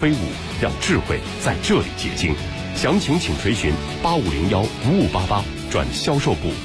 飞舞，让智慧在这里结晶。详情请垂询8501-5588转销售部。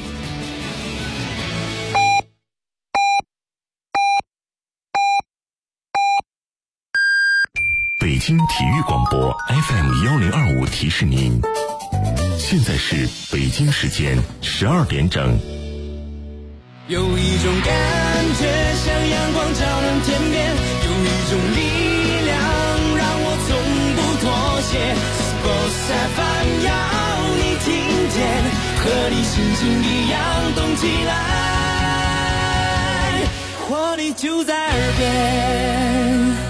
北京体育广播 FM1025提示您，现在是北京时间12点整。 有一种感觉像阳光照亮天边，有一种力量让我从不妥协。Sports FM 要你听见，和你心情一样动起来，活力就在耳边。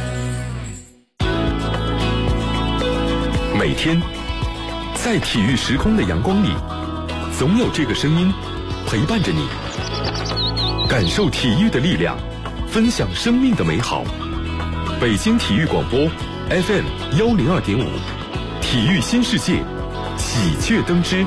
每天在体育时空的阳光里，总有这个声音陪伴着你，感受体育的力量，分享生命的美好。北京体育广播 FM102.5，体育新世界，喜鹊登枝。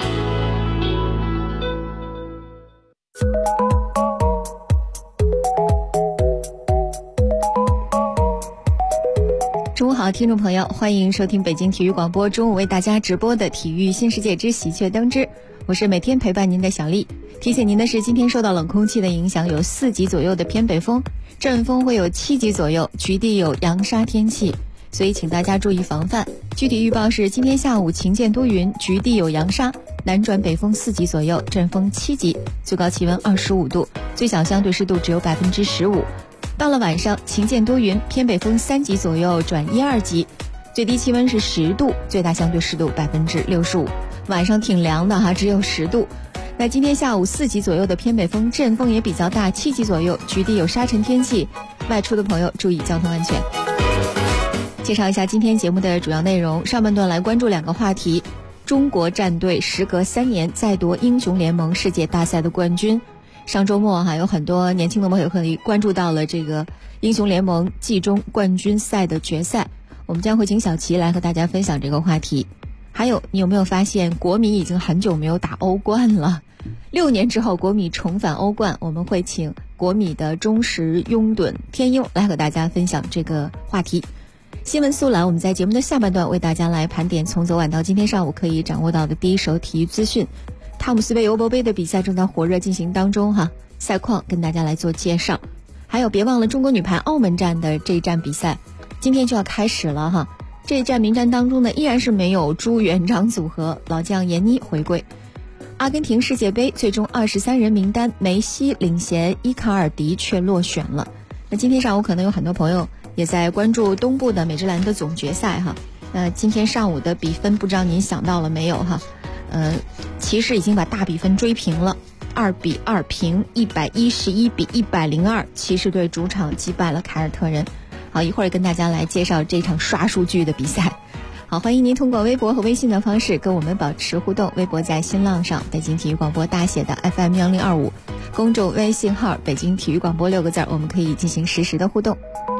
中午好，听众朋友，欢迎收听北京体育广播中午为大家直播的体育新世界之喜鹊登枝，我是每天陪伴您的小丽。提醒您的是，今天受到冷空气的影响，有4级左右的偏北风，阵风会有7级左右，局地有扬沙天气，所以请大家注意防范。具体预报是今天下午晴间多云，局地有扬沙，南转北风4级左右，阵风7级，最高气温25度，最小相对湿度只有15%。到了晚上，晴间多云，偏北风3级左右转1、2级，最低气温是10度，最大相对湿度65%。晚上挺凉的哈，只有10度。那今天下午4级左右的偏北风，阵风也比较大，7级左右，局地有沙尘天气，外出的朋友注意交通安全。介绍一下今天节目的主要内容，上半段来关注2个话题。中国战队时隔3年再夺英雄联盟世界大赛的冠军。上周末有很多年轻的朋友可能关注到了这个英雄联盟季中冠军赛的决赛，我们将会请小齐来和大家分享这个话题。还有，你有没有发现国米已经很久没有打欧冠了？6年之后国米重返欧冠，我们会请国米的忠实拥趸天佑来和大家分享这个话题。新闻速览，我们在节目的下半段为大家来盘点从昨晚到今天上午可以掌握到的第一手体育资讯。汤姆斯杯欧洲杯的比赛正在火热进行当中赛况跟大家来做介绍。还有别忘了中国女排澳门站的这一站比赛今天就要开始了这一站名单当中呢，依然是没有朱元璋组合，老将闫妮回归。阿根廷世界杯最终23人名单，梅西领衔伊卡尔迪却落选了。那今天上午可能有很多朋友也在关注东部的美职篮的总决赛今天上午的比分不知道您想到了没有骑士已经把大比分追平了，2-2平，111-102，骑士队主场击败了凯尔特人。好，一会儿跟大家来介绍这场刷数据的比赛。好，欢迎您通过微博和微信的方式跟我们保持互动。微博在新浪上北京体育广播大写的 FM1025，公众微信号北京体育广播6个字，我们可以进行实时的互动。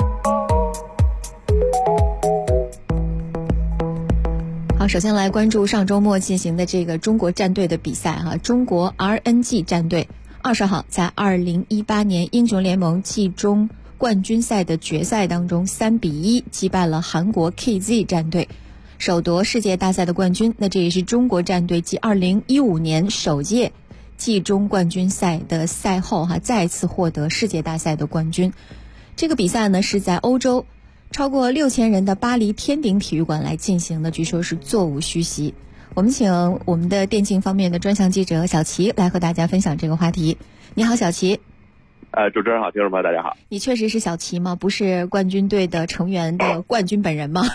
好，首先来关注上周末进行的这个中国战队的比赛中国 RNG 战队20号在2018年英雄联盟季中冠军赛的决赛当中3-1击败了韩国 KZ 战队，首夺世界大赛的冠军。那这也是中国战队继2015年首届季中冠军赛的赛后再次获得世界大赛的冠军。这个比赛呢是在欧洲超过6000人的巴黎天鼎体育馆来进行的，据说是座无虚席。我们请我们的电竞方面的专项记者小齐来和大家分享这个话题。你好，小齐。 主持人好，听众朋友大家好。 你确实是小齐吗？不是冠军队的成员的冠军本人吗？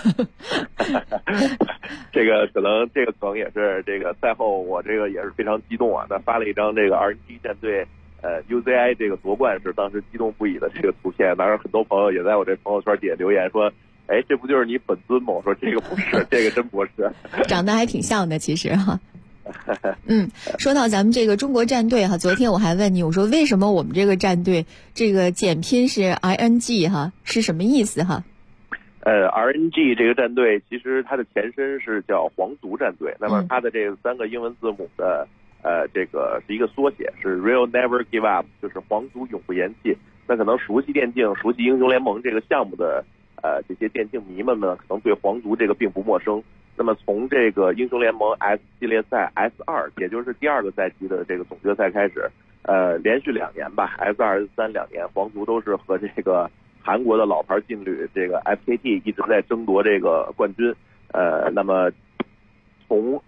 这个可能也是这个赛后我这个也是非常激动那发了一张这个 RNG 战队UZI 这个夺冠时当时激动不已的这个图片，当然很多朋友也在我这朋友圈底下留言说，这不就是你本尊吗？我说这个不是，这个真不是， 长得还挺像的其实说到咱们这个中国战队昨天我还问你，我说为什么我们这个战队这个简拼是 ING 是什么意思 RNG 这个战队其实它的前身是叫黄族战队，那么它的这3个英文字母的这个是一个缩写，是 Real Never Give Up， 就是皇族永不言弃。那可能熟悉电竞、熟悉英雄联盟这个项目的这些电竞迷们呢，可能对皇族这个并不陌生。那么从这个英雄联盟 S 系列赛 S2，也就是第2个赛季的这个总决赛开始，连续2年吧 ，S2、S3 2年，皇族都是和这个韩国的老牌劲旅这个 FKT 一直在争夺这个冠军。那么从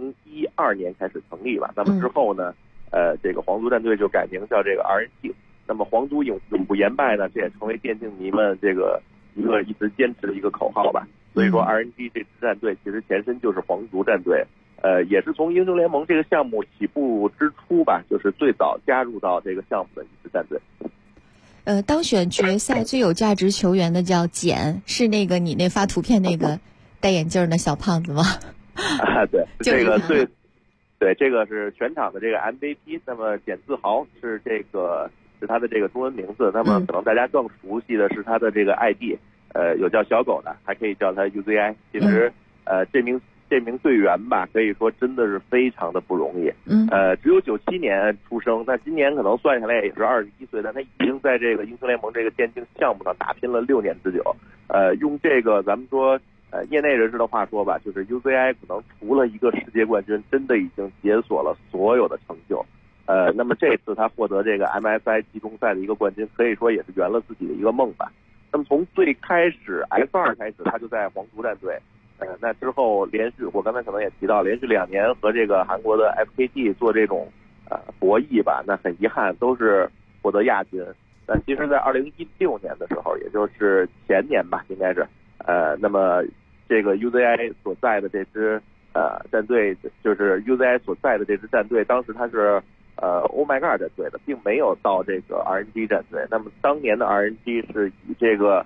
2012年开始成立吧，那么之后呢，这个皇族战队就改名叫这个 RNG。那么皇族永不言败呢，这也成为电竞迷们这个一直坚持的一个口号吧。所以说 RNG 这支战队其实前身就是皇族战队，也是从英雄联盟这个项目起步之初吧，就是最早加入到这个项目的一支战队。 当选决赛最有价值球员的叫简，是那个你那发图片那个戴眼镜的小胖子吗？ 对，这个对，这个是全场的这个 MVP。那么简自豪是他的这个中文名字，那么可能大家更熟悉的是他的这个 ID，有叫小狗的，还可以叫他 UZI。其实这名队员吧，可以说真的是非常的不容易。只有97年出生，那今年可能算下来也是21岁，但他已经在这个英雄联盟这个电竞项目上打拼了6年之久。用这个咱们说业内人士的话说吧，就是 UZI 可能除了一个世界冠军，真的已经解锁了所有的成就。那么这次他获得这个 MSI 季中赛的一个冠军，可以说也是圆了自己的一个梦吧。那么从最开始 S2 开始，他就在皇族战队。那之后连续，我刚才可能也提到，连续2年和这个韩国的 FKT 做这种博弈吧，那很遗憾都是获得亚军。但其实在2016年的时候，也就是前年吧，应该是那么这个 UZI 所在的这支战队，就是 UZI 所在的这支战队，当时他是Oh My God 战队的，并没有到这个 RNG 战队。那么当年的 RNG 是以这个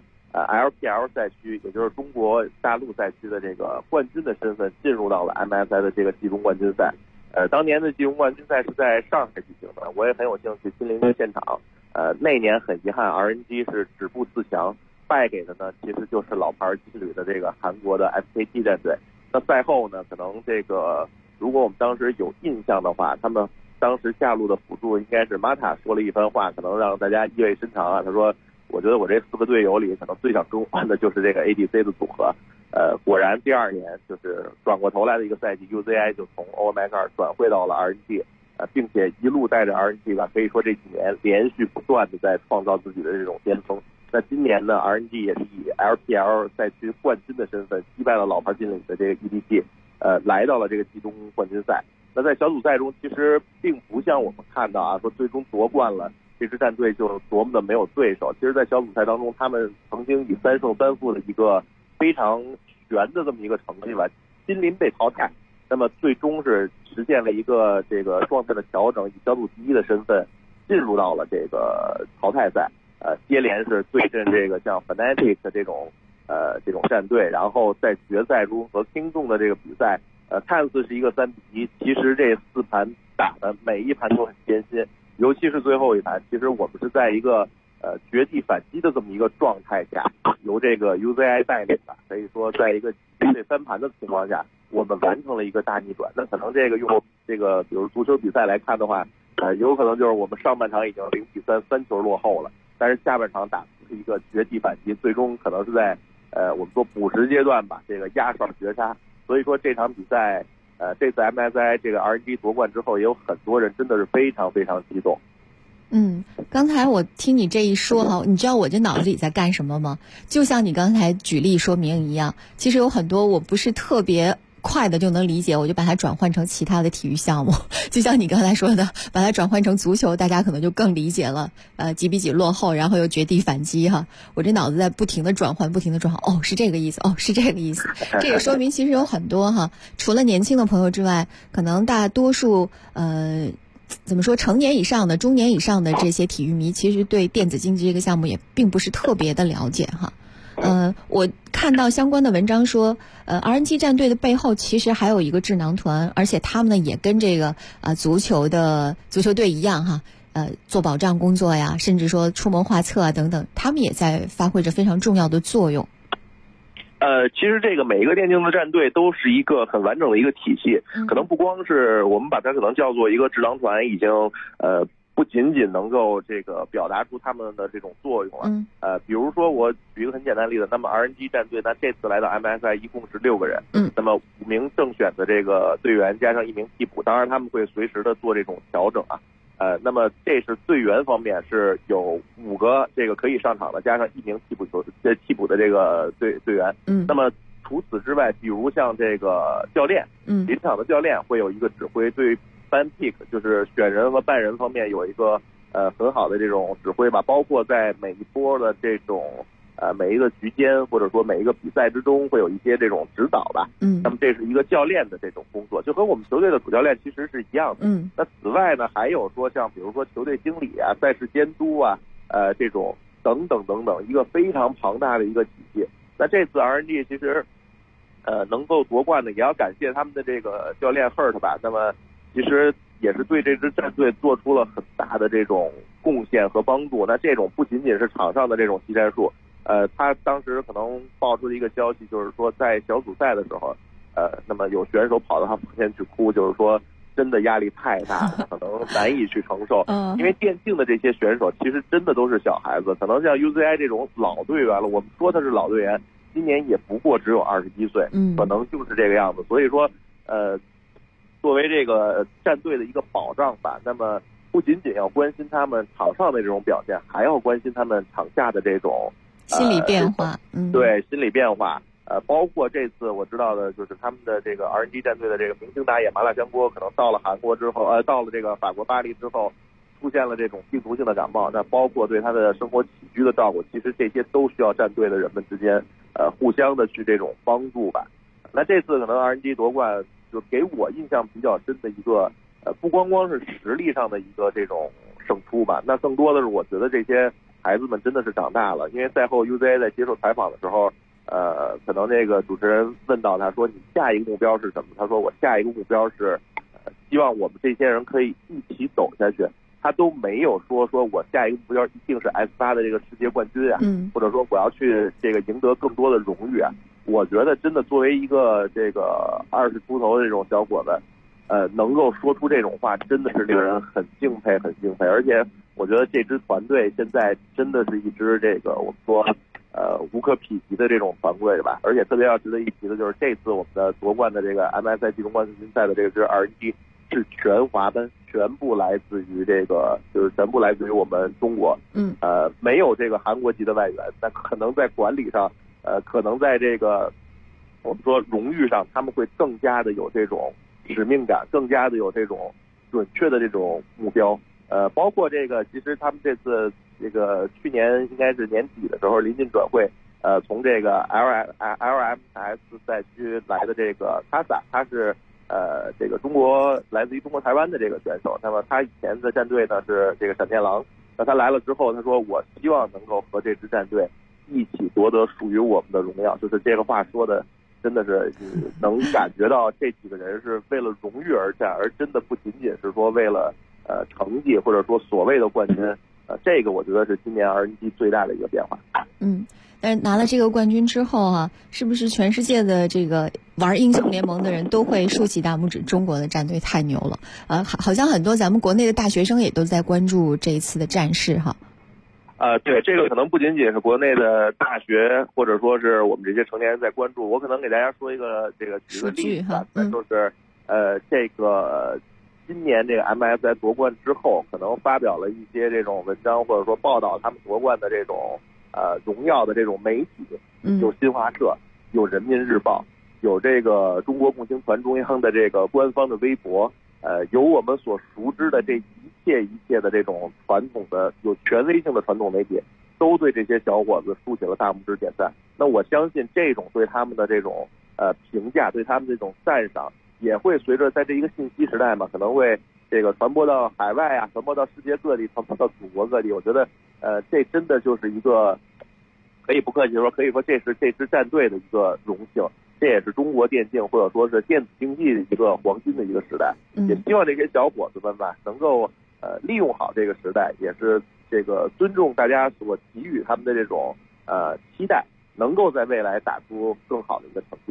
LPL 赛区，也就是中国大陆赛区的这个冠军的身份进入到了 MSI 的这个季中冠军赛。当年的季中冠军赛是在上海举行的，我也很有幸去亲临现场。那年很遗憾 ，RNG 是止步4强，败给的呢其实就是老牌劲旅的这个韩国的 FKT 战队。那赛后呢，可能这个如果我们当时有印象的话，他们当时下路的辅助应该是 Mata 说了一番话，可能让大家意味深长啊。他说：“我觉得我这4个队友里，可能最想更换的就是这个 ADC 的组合。”果然第2年就是转过头来的一个赛季 ，UZI 就从 Oh My God 转会到了 RNG，并且一路带着 RNG 吧，可以说这几年连续不断的在创造自己的这种巅峰。那今年呢 ，RNG 也是以 LPL 赛区冠军的身份击败了老牌劲旅的这个 EDG，来到了这个季中冠军赛。那在小组赛中，其实并不像我们看到啊，说最终夺冠了，这支战队就多么的没有对手。其实，在小组赛当中，他们曾经以3胜3负的一个非常悬的这么一个成绩吧，濒临被淘汰。那么最终是实现了一个这个状态的调整，以小组第1的身份进入到了这个淘汰赛。接连是对阵这个像 Fnatic 这种战队，然后在决赛中和听众的这个比赛。看似是一个3-1，其实这4盘打的每一盘都很艰辛，尤其是最后一盘，其实我们是在一个绝地反击的这么一个状态下，由这个 UZI 带领的，可以说在一个这3盘的情况下，我们完成了一个大逆转。那可能这个用这个比如足球比赛来看的话，有可能就是我们上半场已经0-3球落后了，但是下半场打出一个绝地反击，最终可能是在我们说补时阶段吧，这个压哨绝杀。所以说这场比赛，这次 MSI 这个 RNG 夺冠之后，也有很多人真的是非常非常激动。 刚才我听你这一说哈，你知道我这脑子里在干什么吗？就像你刚才举例说明一样，其实有很多我不是特别快的就能理解，我就把它转换成其他的体育项目。就像你刚才说的，把它转换成足球，大家可能就更理解了。几比几落后，然后又绝地反击哈。我这脑子在不停的转换，哦，是这个意思，哦，是这个意思。这也说明其实有很多哈，除了年轻的朋友之外，可能大多数怎么说，成年以上的、中年以上的这些体育迷，其实对电子竞技这个项目也并不是特别的了解哈。我看到相关的文章说，RNG 战队的背后其实还有一个智囊团，而且他们呢也跟这个足球队一样哈，做保障工作呀，甚至说出谋划策啊等等，他们也在发挥着非常重要的作用。 其实这个每一个电竞的战队都是一个很完整的一个体系，可能不光是我们把它可能叫做一个智囊团，已经不仅仅能够这个表达出他们的这种作用了，比如说我举一个很简单的例子，那么 RNG 战队那这次来到 MSI 一共是6个人，那么5名正选的这个队员加上1名替补，当然他们会随时的做这种调整啊，那么这是队员方面是有5个这个可以上场的，加上1名替补的这个队员，那么除此之外，比如像这个教练，临场的教练会有一个指挥，对班 pick 就是选人和办人方面有一个很好的这种指挥吧，包括在每一波的这种每一个局间或者说每一个比赛之中会有一些这种指导吧，那么这是一个教练的这种工作，就和我们球队的主教练其实是一样的，那此外呢还有说像比如说球队经理啊、赛事监督啊，这种等等等等，一个非常庞大的一个体系。那这次 RNG 其实能够夺冠呢，也要感谢他们的这个教练 Hurt 吧。那么其实也是对这支战队做出了很大的这种贡献和帮助。那这种不仅仅是场上的这种技战术，他当时可能爆出的一个消息就是说，在小组赛的时候，那么有选手跑到他旁边去哭，就是说真的压力太大了，可能难以去承受。因为电竞的这些选手其实真的都是小孩子，可能像 UZI 这种老队员了，我们说他是老队员，今年也不过只有21岁，可能就是这个样子。所以说，作为这个战队的一个保障吧，那么不仅仅要关心他们场上的这种表现，还要关心他们场下的这种心理变化。 对，心理变化。包括这次我知道的就是他们的这个 RNG 战队的这个明星打野麻辣香锅，可能到了韩国之后，到了这个法国巴黎之后，出现了这种病毒性的感冒。那包括对他的生活起居的照顾，其实这些都需要战队的人们之间互相的去这种帮助吧。那这次可能 RNG 夺冠，就给我印象比较深的一个不光是实力上的一个这种胜出吧，那更多的是我觉得这些孩子们真的是长大了。因为赛后 UZA 在接受采访的时候，可能这个主持人问到他说你下一个目标是什么？他说我下一个目标是希望我们这些人可以一起走下去。他都没有说我下一个目标一定是 S8 的这个世界冠军啊，或者说我要去这个赢得更多的荣誉啊。我觉得真的作为一个这个20出头的这种小伙子，能够说出这种话，真的是令人很敬佩，很敬佩。而且我觉得这支团队现在真的是一支这个我们说无可匹敌的这种团队吧。而且特别要值得一提的就是这次我们的夺冠的这个 MSI 季中冠军赛的这支 RNG 是全华班，全部来自于这个就是全部来自于我们中国，没有这个韩国籍的外援。那可能在管理上，可能在这个我们说荣誉上，他们会更加的有这种使命感，更加的有这种准确的这种目标。包括这个，其实他们这次这个去年应该是年底的时候临近转会，从这个 LMS 赛区来的这个卡萨，他是这个来自于中国台湾的这个选手。那么他以前的战队呢是这个闪电狼。那他来了之后，他说我希望能够和这支战队一起夺得属于我们的荣耀。就是这个话说的真的是能感觉到这几个人是为了荣誉而战，而真的不仅仅是说为了成绩或者说所谓的冠军。这个我觉得是今年 RNG 最大的一个变化。 但是拿了这个冠军之后啊，是不是全世界的这个玩英雄联盟的人都会竖起大拇指，中国的战队太牛了？好像很多咱们国内的大学生也都在关注这一次的战事哈。 对，这个可能不仅仅是国内的大学，或者说是我们这些成年人在关注。我可能给大家说一个这个举个例子吧，就是这个今年这个 MSI 夺冠之后，可能发表了一些这种文章，或者说报道他们夺冠的这种荣耀的这种媒体，有新华社，有人民日报，有这个中国共青团中央的这个官方的微博，有我们所熟知的这一切的这种传统的有权威性的传统媒体，都对这些小伙子竖起了大拇指点赞。那我相信这种对他们的这种评价，对他们这种赞赏，也会随着在这一个信息时代嘛，可能会这个传播到海外啊，传播到世界各地，传播到祖国各地。我觉得这真的就是一个可以不客气说，可以说这是这支战队的一个荣幸，这也是中国电竞或者说是电子竞技的一个黄金的一个时代。也希望这些小伙子们吧，能够利用好这个时代，也是这个尊重大家所给予他们的这种期待，能够在未来打出更好的一个成绩来。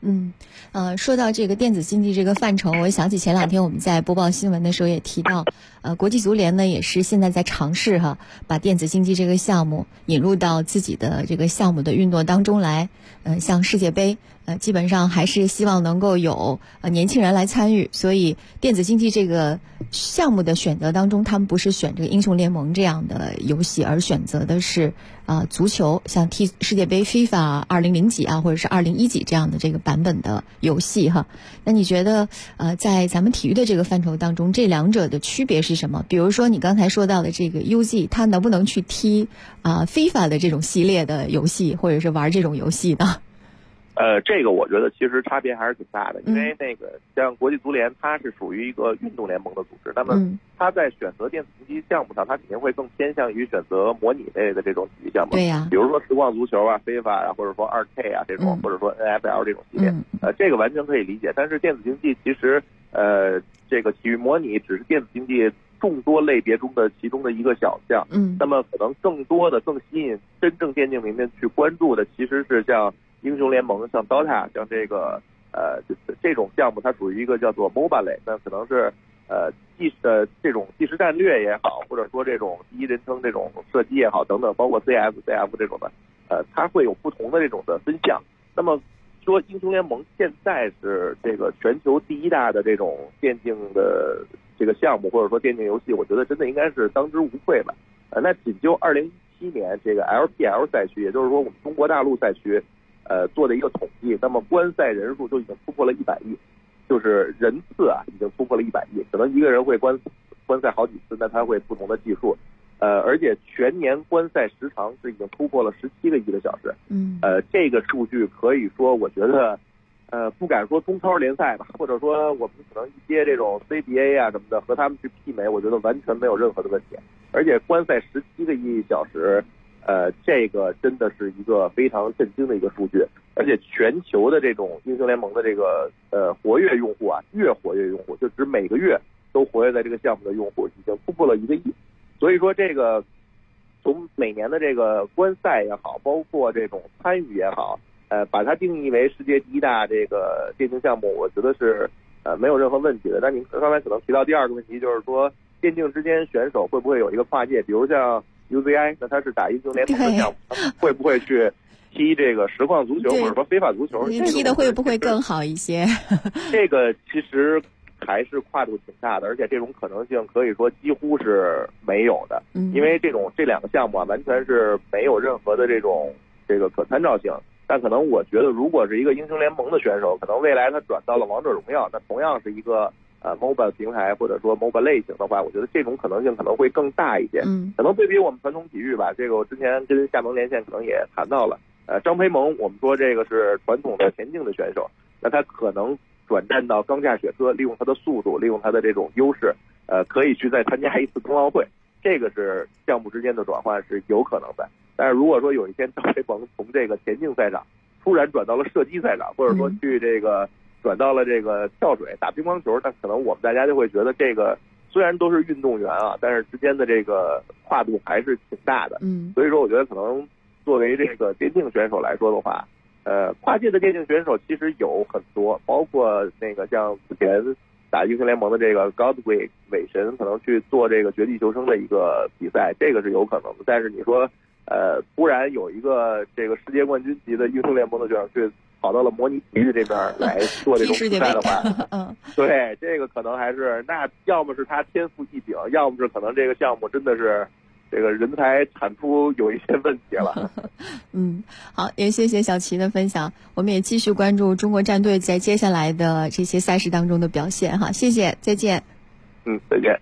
说到这个电子竞技这个范畴，我想起前2天我们在播报新闻的时候也提到，国际足联呢也是现在在尝试把电子竞技这个项目引入到自己的这个项目的运作当中来。像世界杯，基本上还是希望能够有年轻人来参与，所以电子竞技这个项目的选择当中，他们不是选这个英雄联盟这样的游戏，而选择的是足球，像踢世界杯 FIFA 2000几或者是2010几这样的这个版本的游戏哈。那你觉得在咱们体育的这个范畴当中，这两者的区别是什么？比如说你刚才说到的这个 UZ， 它能不能去踢FIFA 的这种系列的游戏，或者是玩这种游戏呢？ 这个我觉得其实差别还是挺大的，因为那个像国际足联，它是属于一个运动联盟的组织，那么它在选择电子竞技项目上，它肯定会更偏向于选择模拟类的这种体育项目， 对呀， 比如说实况足球FIFA 或者说2K这种，或者说 NFL 这种系列，这个完全可以理解。但是电子竞技其实这个体育模拟只是电子竞技众多类别中的其中的一个小项，那么可能更多的更吸引真正电竞迷们去关注的，其实是像英雄联盟、像 DOTA、像这个这种项目，它属于一个叫做 MOBA 类，那可能是这种即时战略也好，或者说这种第一人称这种射击也好等等，包括 CF 这种的，它会有不同的这种的分项。那么说英雄联盟现在是这个全球第一大的这种电竞的这个项目，或者说电竞游戏，我觉得真的应该是当之无愧吧。那仅就2017年这个 LPL 赛区，也就是说我们中国大陆赛区做的一个统计，那么观赛人数就已经突破了100亿，就是人次已经突破了100亿，可能一个人会观赛好几次，那他会不同的计数，而且全年观赛时长是已经突破了17个亿的小时，这个数据可以说我觉得不敢说中超联赛吧，或者说我们可能一些这种 CBA 什么的和他们去媲美，我觉得完全没有任何的问题，而且观赛17个亿小时。这个真的是一个非常震惊的一个数据，而且全球的这种英雄联盟的这个活跃用户月活跃用户，就指每个月都活跃在这个项目的用户已经突破了1个亿，所以说这个从每年的这个观赛也好，包括这种参与也好，把它定义为世界第一大这个电竞项目，我觉得是没有任何问题的。但您刚才可能提到第二个问题，就是说电竞之间选手会不会有一个跨界，比如像UZI， 那他是打英雄联盟的项目，会不会去踢这个实况足球或者说非法足球？ 踢的会不会更好一些？ 这个其实还是跨度挺大的，而且这种可能性可以说几乎是没有的，因为这两个项目完全是没有任何的这个可参照性。但可能我觉得，如果是一个英雄联盟的选手，可能未来他转到了王者荣耀，那同样是一个MOBA 平台或者说 MOBA 类型的话，我觉得这种可能性可能会更大一些。可能对比我们传统体育吧，这个我之前跟厦门连线可能也谈到了。张培萌，我们说这个是传统的田径的选手，那他可能转战到钢架雪车，利用他的速度，利用他的这种优势，可以去再参加一次冬奥会。这个是项目之间的转换是有可能的。但是如果说有一天张培萌从这个田径赛场突然转到了射击赛场，或者说去这个转到了这个跳水、打乒乓球，那可能我们大家就会觉得这个虽然都是运动员但是之间的这个跨度还是挺大的。所以说我觉得可能作为这个电竞选手来说的话，跨界的电竞选手其实有很多，包括那个像之前打英雄联盟的这个 Godwin 伪神，可能去做这个绝地求生的一个比赛，这个是有可能的。但是你说突然有一个这个世界冠军级的英雄联盟的选手去跑到了模拟体育这边来做这种比赛的话，对，这个可能还是那要么是他天赋异禀，要么是可能这个项目真的是这个人才产出有一些问题了。 好，也谢谢小齐的分享，我们也继续关注中国战队在接下来的这些赛事当中的表现哈，谢谢，再见。 再见。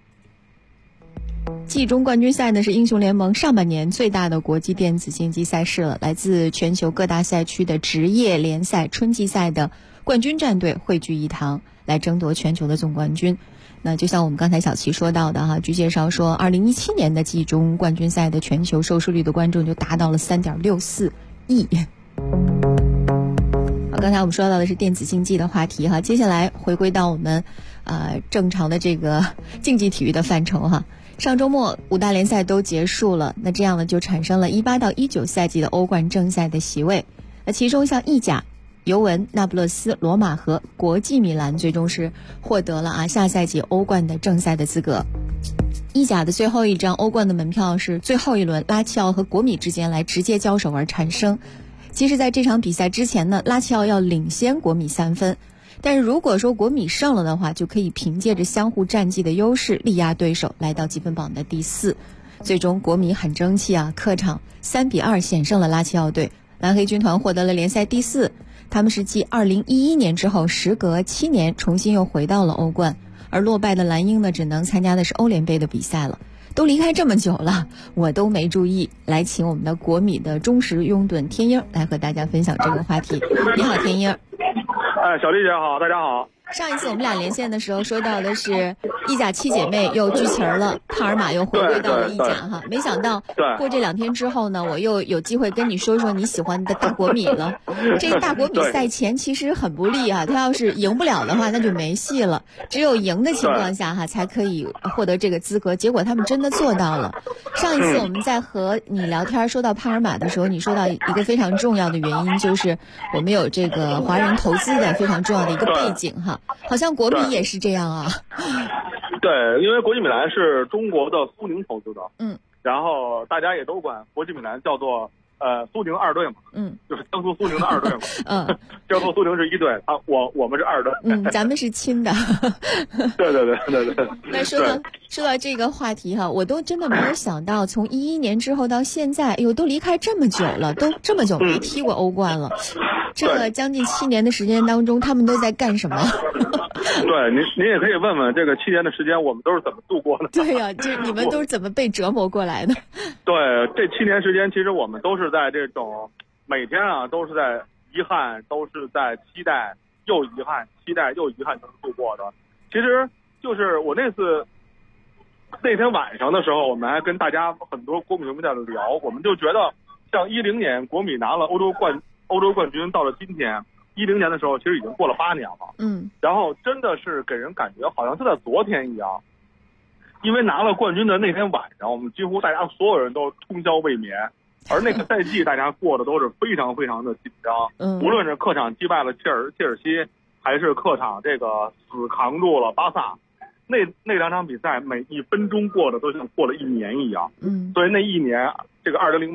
季中冠军赛呢是英雄联盟上半年最大的国际电子竞技赛事了，来自全球各大赛区的职业联赛春季赛的冠军战队汇聚一堂，来争夺全球的总冠军。那就像我们刚才小齐说到的据介绍说2017年的季中冠军赛的全球收视率的观众就达到了 3.64 亿。刚才我们说到的是电子竞技的话题接下来回归到我们正常的这个竞技体育的范畴上周末5大联赛都结束了，那这样呢就产生了18到19赛季的欧冠正赛的席位。那其中像意甲尤文、那不勒斯、罗马和国际米兰最终是获得了下赛季欧冠的正赛的资格。意甲的最后一张欧冠的门票是最后一轮拉齐奥和国米之间来直接交手而产生。其实在这场比赛之前呢，拉齐奥要领先国米3分，但是如果说国米胜了的话，就可以凭借着相互战绩的优势力压对手，来到积分榜的第4。最终国米很争气客场3-2险胜了拉齐奥队，蓝黑军团获得了联赛第4。他们是继2011年之后时隔7年重新又回到了欧冠，而落败的蓝鹰呢，只能参加的是欧联杯的比赛了。都离开这么久了，我都没注意。来请我们的国米的忠实拥趸天鹰来和大家分享这个话题。你好，天鹰。 小丽姐好，大家好。 上一次我们俩连线的时候说到的是意甲7姐妹又聚齐了，帕尔马又回归到了意甲没想到过这2天之后呢，我又有机会跟你说说你喜欢的大国米了。这个大国米赛前其实很不利他要是赢不了的话那就没戏了，只有赢的情况下才可以获得这个资格，结果他们真的做到了。上一次我们在和你聊天说到帕尔马的时候，你说到一个非常重要的原因，就是我们有这个华人投资的非常重要的一个背景好像国米也是这样对，因为国际米兰是中国的苏宁投资的，然后大家也都管国际米兰叫做苏宁2队嘛，就是江苏苏宁的2队嘛，江苏苏宁是1队，我们是2队， 咱们是亲的， 对。 那说到这个话题我都真的没有想到，从2011年之后到现在，都离开这么久了，都这么久没踢过欧冠了。这个将近7年的时间当中，他们都在干什么？ 对，您也可以问问这个7年的时间我们都是怎么度过的。 对呀，就是你们都是怎么被折磨过来的？ 对，这7年时间其实我们都是在这种每天都是在遗憾，都是在期待又遗憾，期待又遗憾中度过的。其实就是我那天晚上的时候，我们还跟大家很多国米球迷在聊，我们就觉得像2010年国米拿了欧洲冠军，到了今天2010年的时候，其实已经过了8年了。然后真的是给人感觉好像就在昨天一样，因为拿了冠军的那天晚上，我们几乎大家所有人都通宵未眠，而那个赛季大家过得都是非常非常的紧张。无论是客场击败了切尔西，还是客场这个死扛住了巴萨，那2场比赛每1分钟过得都像过了1年一样。所以那1年，这个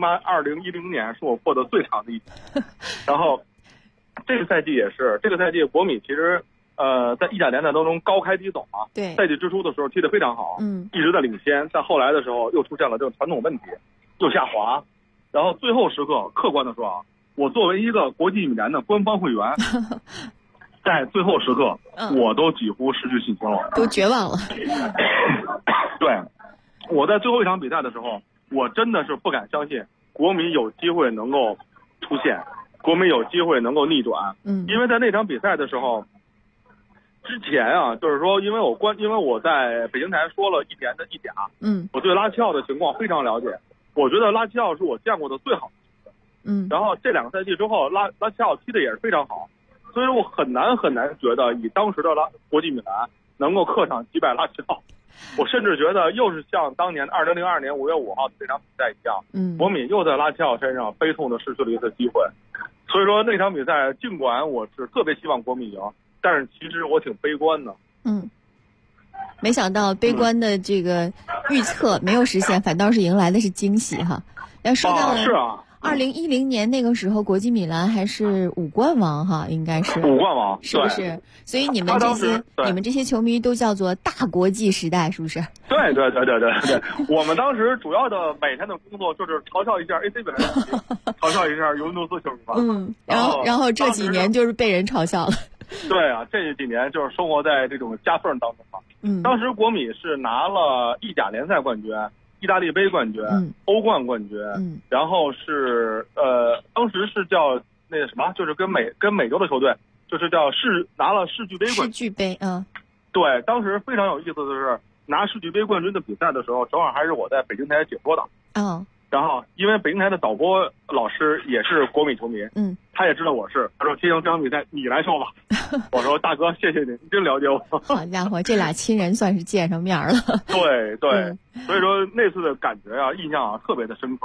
2010年是我过得最长的1年。然后这个赛季也是，这个赛季国米其实在意甲联赛当中高开低走对， 赛季之初的时候踢得非常好，一直在领先，但后来的时候又出现了这种传统问题，又下滑。然后最后时刻，客观的说我作为一个国际米兰的官方会员，在最后时刻，我都几乎失去信心了， 都绝望了。 对，我在最后一场比赛的时候，我真的是不敢相信国米有机会能够出现，国米有机会能够逆转。因为在那场比赛的时候之前就是说因为我在北京台说了1年的意甲，我对拉齐奥的情况非常了解，我觉得拉齐奥是我见过的最好的。然后这2个赛季之后，拉齐奥踢的也是非常好，所以我很难觉得以当时的国际米兰能够客场击败拉齐奥。我甚至觉得又是像当年2002年5月5号的这场比赛一样，国米又在拉齐奥身上悲痛的失去了一次机会。所以说那场比赛尽管我是特别希望国米赢，但是其实我挺悲观的。 没想到悲观的这个预测没有实现，反倒是迎来的是惊喜要说到了2010年那个时候，国际米兰还是5冠王应该是 5冠王， 是不是？所以你们这些球迷都叫做大国际时代，是不是？ 对，我们当时主要的每天的工作就是嘲笑一下 AC 米兰，嘲笑一下尤文图斯球迷嘛。 然后这几年就是被人嘲笑了。 对这几年就是生活在这种夹缝当中嘛。当时国米是拿了意甲联赛冠军、意大利杯冠军、欧冠冠军，然后是当时是叫那个什么，就是跟美洲的球队，就是叫拿了世俱杯冠军。世俱杯对，当时非常有意思的是，拿世俱杯冠军的比赛的时候，正好还是我在北京台解说的。然后因为北京台的导播老师也是国米球迷，他也知道我是，他说这场比赛你来说吧。我说大哥谢谢你，你真了解我。 好家伙，这俩亲人算是见上面了。 对，所以说那次的感觉印象特别的深刻。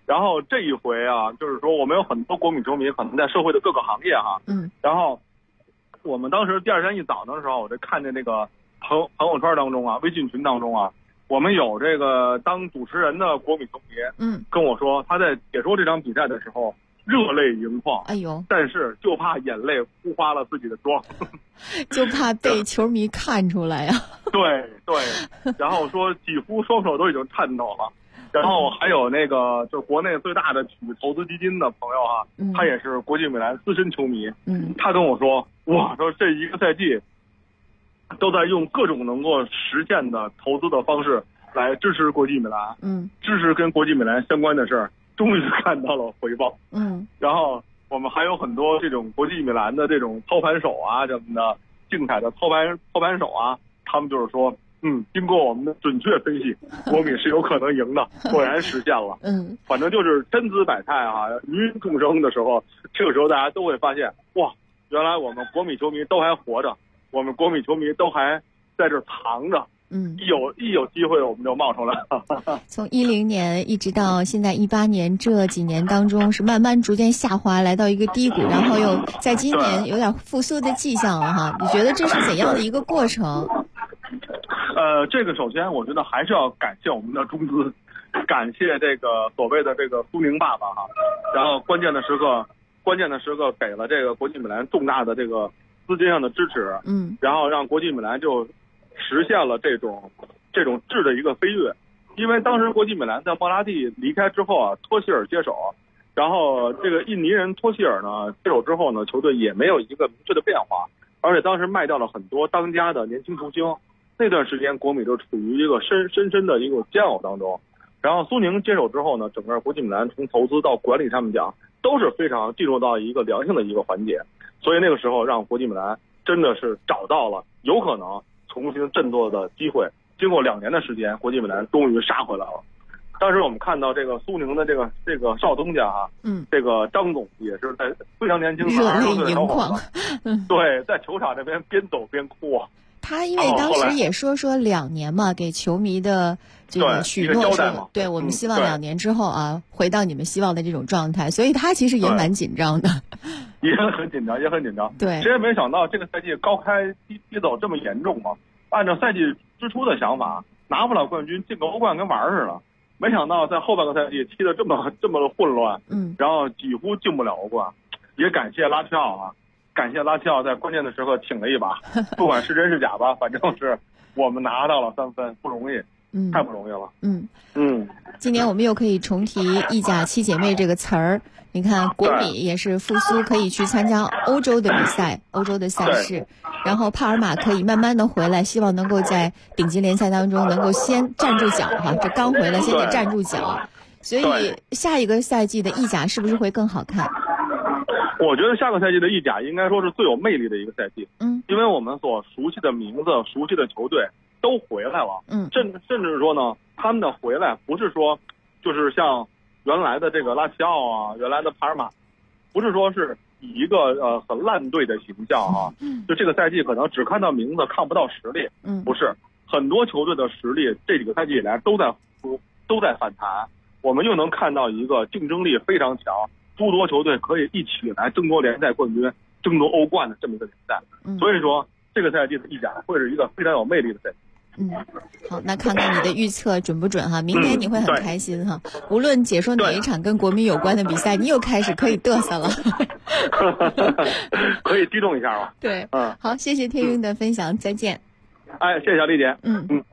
然后这一回啊，就是说我们有很多国米球迷可能在社会的各个行业哈，然后我们当时第二天一早的时候，我就看见那个朋友圈当中啊，微信群当中啊，我们有这个当主持人的国米球迷，跟我说他在解说这场比赛的时候热泪盈眶， 哎呦， 但是就怕眼泪哭花了自己的妆， 就怕被球迷看出来呀。 对，然后说几乎双手都已经颤抖了。然后还有那个就是国内最大的体育投资基金的朋友哈，他也是国际米兰资深球迷，他跟我说，哇，说这一个赛季都在用各种能够实现的投资的方式来支持国际米兰，支持跟国际米兰相关的事儿，终于看到了回报，然后我们还有很多这种国际米兰的这种操盘手啊什么的，精彩的操盘手啊，他们就是说。经过我们的准确分析，国米是有可能赢的，果然实现了。反正就是千姿百态啊，芸芸众生的时候，这个时候大家都会发现，哇，原来我们国米球迷都还活着，我们国米球迷都还在这藏着。一有机会我们就冒出来了。 从10年一直到现在18年，这几年当中是慢慢逐渐下滑，来到一个低谷，然后又在今年有点复苏的迹象了哈。你觉得这是怎样的一个过程？ 这个首先我觉得还是要感谢我们的中资，感谢这个所谓的这个苏宁爸爸哈，然后关键的时刻给了这个国际米兰重大的这个资金上的支持，然后让国际米兰就实现了这种质的一个飞跃。因为当时国际米兰在莫拉蒂离开之后啊，托希尔接手，然后这个印尼人托希尔呢接手之后呢，球队也没有一个明确的变化，而且当时卖掉了很多当家的年轻球星。那段时间国米就处于一个深的一个煎熬当中，然后苏宁接手之后呢，整个国际米兰从投资到管理上面讲都是非常进入到一个良性的一个环节，所以那个时候让国际米兰真的是找到了有可能重新振作的机会。经过2年的时间，国际米兰终于杀回来了。当时我们看到这个苏宁的这个少东家啊，这个张总也是在非常年轻26岁的小伙子，对，在球场这边边走边哭啊。 他因为当时也说2年嘛，给球迷的这个许诺说，对我们希望2年之后啊，回到你们希望的这种状态，所以他其实也蛮紧张的， 也很紧张。 对， 谁也没想到这个赛季高开低走这么严重嘛。按照赛季之初的想法，拿不了冠军，进个欧冠跟玩似的。没想到在后半个赛季踢得这么的混乱，然后几乎进不了欧冠。也感谢拉齐奥啊。感谢拉齐奥在关键的时刻挺了一把，不管是真是假吧，反正是我们拿到了3分，不容易，太不容易了。 今年我们又可以重提意甲7姐妹这个词儿。你看国米也是复苏，可以去参加欧洲的比赛，欧洲的赛事，然后帕尔马可以慢慢的回来，希望能够在顶级联赛当中能够先站住脚哈，这刚回来先得站住脚，所以下一个赛季的意甲是不是会更好看？ 我觉得下个赛季的意甲应该说是最有魅力的一个赛季，因为我们所熟悉的名字、熟悉的球队都回来了，甚至说呢，他们的回来不是说就是像原来的这个拉齐奥啊，原来的帕尔马，不是说是以一个很烂队的形象啊，就这个赛季可能只看到名字看不到实力，不是，很多球队的实力这几个赛季以来都在复苏，都在反弹，我们又能看到一个竞争力非常强。诸多球队可以一起来争夺联赛冠军、争夺欧冠的这么一个联赛，所以说这个赛季的意甲会是一个非常有魅力的赛季。 好，那看看你的预测准不准哈？明天你会很开心哈。无论解说哪一场跟国米有关的比赛，你又开始可以嘚瑟了， 可以激动一下了。 对，好，谢谢天运的分享，再见。 谢谢小丽姐。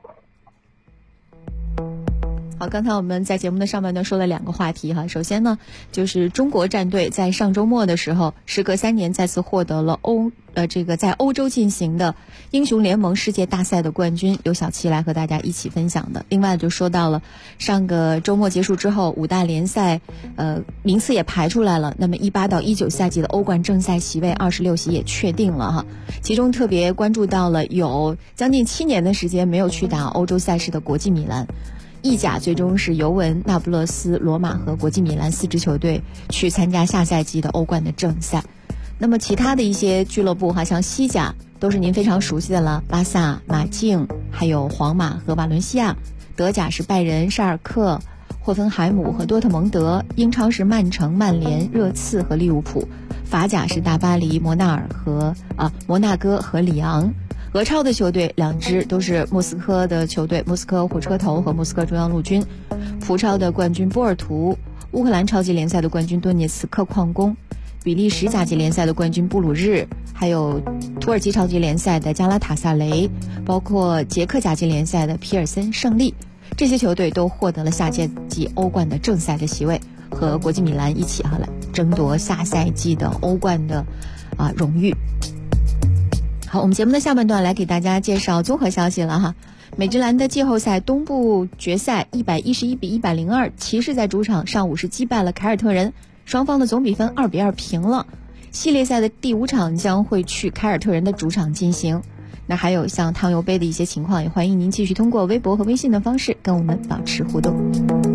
好，刚才我们在节目的上半段说了2个话题哈。首先呢，就是中国战队在上周末的时候，时隔3年再次获得了在欧洲进行的英雄联盟世界大赛的冠军，由小七来和大家一起分享的。另外就说到了上个周末结束之后，5大联赛名次也排出来了，那么18到19赛季的欧冠正赛席位26席也确定了哈。其中特别关注到了有将近7年的时间没有去打欧洲赛事的国际米兰。意甲最终是尤文、那不勒斯、罗马和国际米兰4支球队去参加下赛季的欧冠的正赛。那么其他的一些俱乐部哈，像西甲都是您非常熟悉的了，巴萨、马竞，还有皇马和瓦伦西亚。德甲是拜仁、沙尔克、 霍芬海姆和多特蒙德，英超是曼城、曼联、热刺和利物浦，法甲是大巴黎、摩纳哥和里昂。俄超的球队2支都是莫斯科的球队，莫斯科火车头和莫斯科中央陆军。葡超的冠军波尔图，乌克兰超级联赛的冠军顿涅茨克矿工，比利时甲级联赛的冠军布鲁日，还有土耳其超级联赛的加拉塔萨雷，包括捷克甲级联赛的皮尔森胜利，这些球队都获得了下届季欧冠的正赛的席位，和国际米兰一起来争夺下赛季的欧冠的荣誉。好，我们节目的下半段来给大家介绍综合消息了哈。美职篮的季后赛东部决赛111-102，骑士在主场上午是击败了凯尔特人，双方的总比分2-2平了。系列赛的第5场将会去凯尔特人的主场进行。那还有像汤尤杯的一些情况，也欢迎您继续通过微博和微信的方式跟我们保持互动。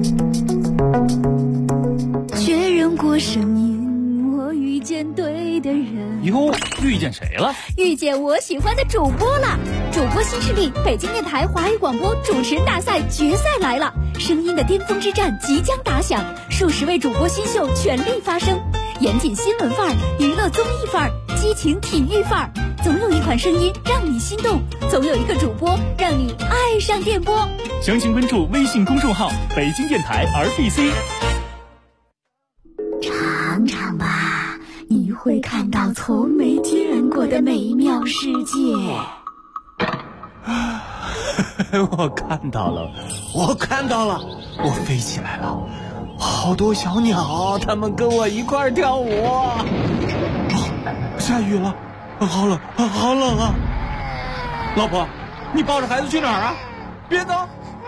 确认过声音，我遇见对的人。 哟，遇见谁了？ 遇见我喜欢的主播了！主播新势力，北京电台华语广播主持人大赛决赛来了，声音的巅峰之战即将打响，数十位主播新秀全力发声，严谨新闻范儿，娱乐综艺范儿，激情体育范儿，总有一款声音让你心动，总有一个主播让你爱上电波。 详情关注微信公众号北京电台 RBC。 尝尝吧，你会看到从没见过的美妙世界。 我看到了，我飞起来了，好多小鸟，它们跟我一块儿跳舞。下雨了，好冷啊！老婆，你抱着孩子去哪儿啊？别走！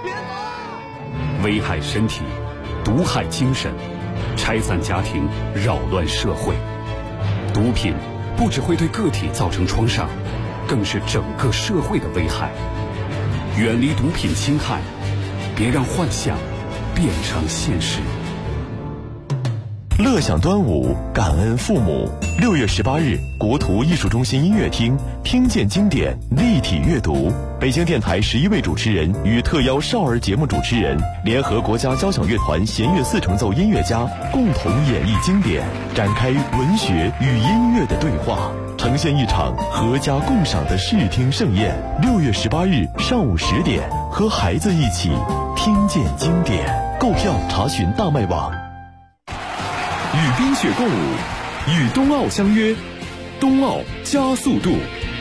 危害身体，毒害精神，拆散家庭，扰乱社会。毒品不只会对个体造成创伤，更是整个社会的危害。远离毒品侵害，别让幻想变成现实。 乐享端午，感恩父母。6月18日，国图艺术中心音乐厅，听见经典，立体阅读。北京电台11位主持人与特邀少儿节目主持人，联合国家交响乐团弦乐4重奏音乐家，共同演绎经典，展开文学与音乐的对话，呈现一场合家共赏的视听盛宴。6月18日上午10点，和孩子一起听见经典。购票查询大麦网。 与冰雪共舞，与冬奥相约，冬奥加速度。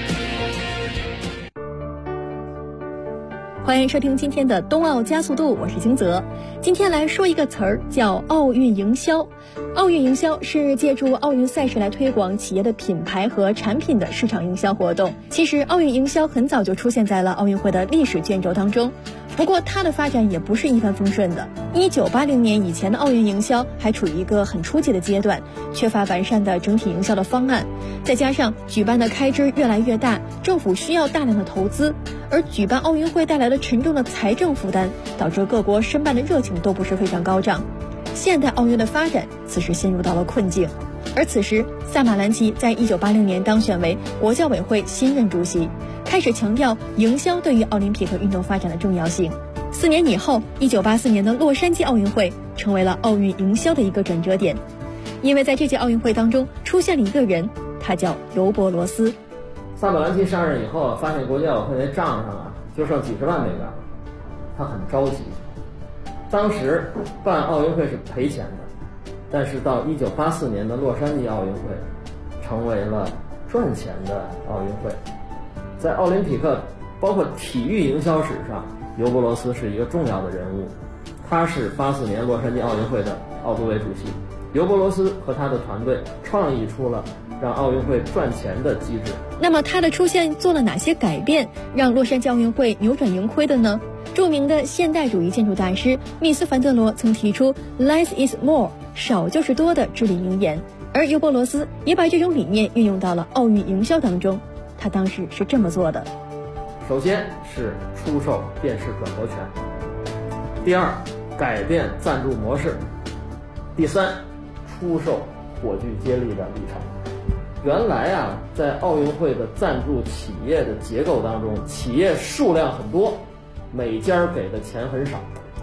欢迎收听今天的冬奥加速度，我是金泽。今天来说一个词儿，叫奥运营销。奥运营销是借助奥运赛事来推广企业的品牌和产品的市场营销活动。其实奥运营销很早就出现在了奥运会的历史卷轴当中，不过它的发展也不是一帆风顺的。1980年以前的奥运营销还处于一个很初级的阶段，缺乏完善的整体营销的方案，再加上举办的开支越来越大，政府需要大量的投资，而举办奥运会带来的沉重的财政负担，导致各国申办的热情都不是非常高涨。现代奥运的发展此时陷入到了困境，而此时萨马兰奇在1980年当选为国教委会新任主席，开始强调营销对于奥林匹克运动发展的重要性。4年以后，1984年的洛杉矶奥运会成为了奥运营销的一个转折点，因为在这届奥运会当中出现了一个人，他叫尤伯罗斯。 萨马兰奇上任以后，发现国际奥委会那账上就剩几十万美元了，他很着急。当时办奥运会是赔钱的，但是到1984年的洛杉矶奥运会成为了赚钱的奥运会。在奥林匹克包括体育营销史上，尤伯罗斯是一个重要的人物，他是84年洛杉矶奥运会的奥组委主席。尤伯罗斯和他的团队创意出了让奥运会赚钱的机制。 那么他的出现做了哪些改变，让洛杉矶奥运会扭转盈亏的呢？著名的现代主义建筑大师密斯凡德罗曾提出 Less is more， 少就是多的至理名言，而尤伯罗斯也把这种理念运用到了奥运营销当中。他当时是这么做的： 首先是出售电视转播权，第二改变赞助模式，第三出售火炬接力的里程。原来在奥运会的赞助企业的结构当中，企业数量很多，每家给的钱很少，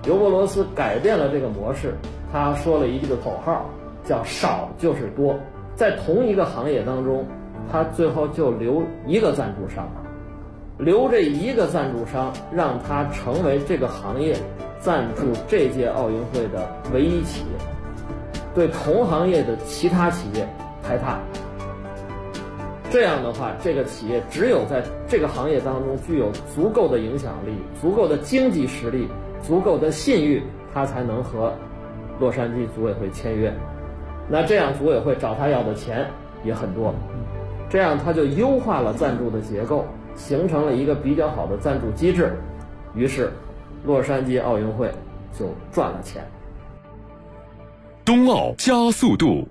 尤伯罗斯改变了这个模式，他说了一句的口号，叫少就是多。在同一个行业当中，他最后就留一个赞助商，留这一个赞助商，让他成为这个行业赞助这届奥运会的唯一企业，对同行业的其他企业排他。这样的话，这个企业只有在这个行业当中具有足够的影响力、足够的经济实力、足够的信誉，他才能和洛杉矶组委会签约。那这样组委会找他要的钱也很多，这样他就优化了赞助的结构，形成了一个比较好的赞助机制，于是洛杉矶奥运会就赚了钱。 冬奥加速度。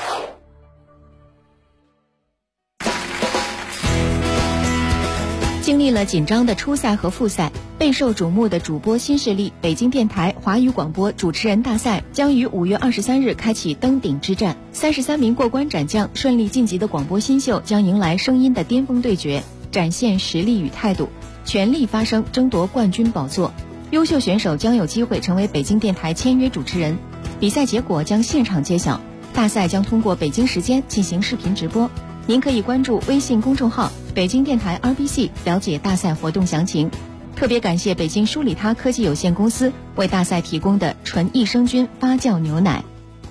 经历了紧张的初赛和复赛，备受瞩目的主播新势力北京电台华语广播主持人大赛将于5月23日开启登顶之战。33名过关斩将顺利晋级的广播新秀将迎来声音的巅峰对决，展现实力与态度，全力发声争夺冠军宝座。优秀选手将有机会成为北京电台签约主持人。比赛结果将现场揭晓，大赛将通过北京时间进行视频直播。您可以关注微信公众号北京电台 RBC 了解大赛活动详情。特别感谢北京舒里他科技有限公司为大赛提供的纯益生菌发酵牛奶。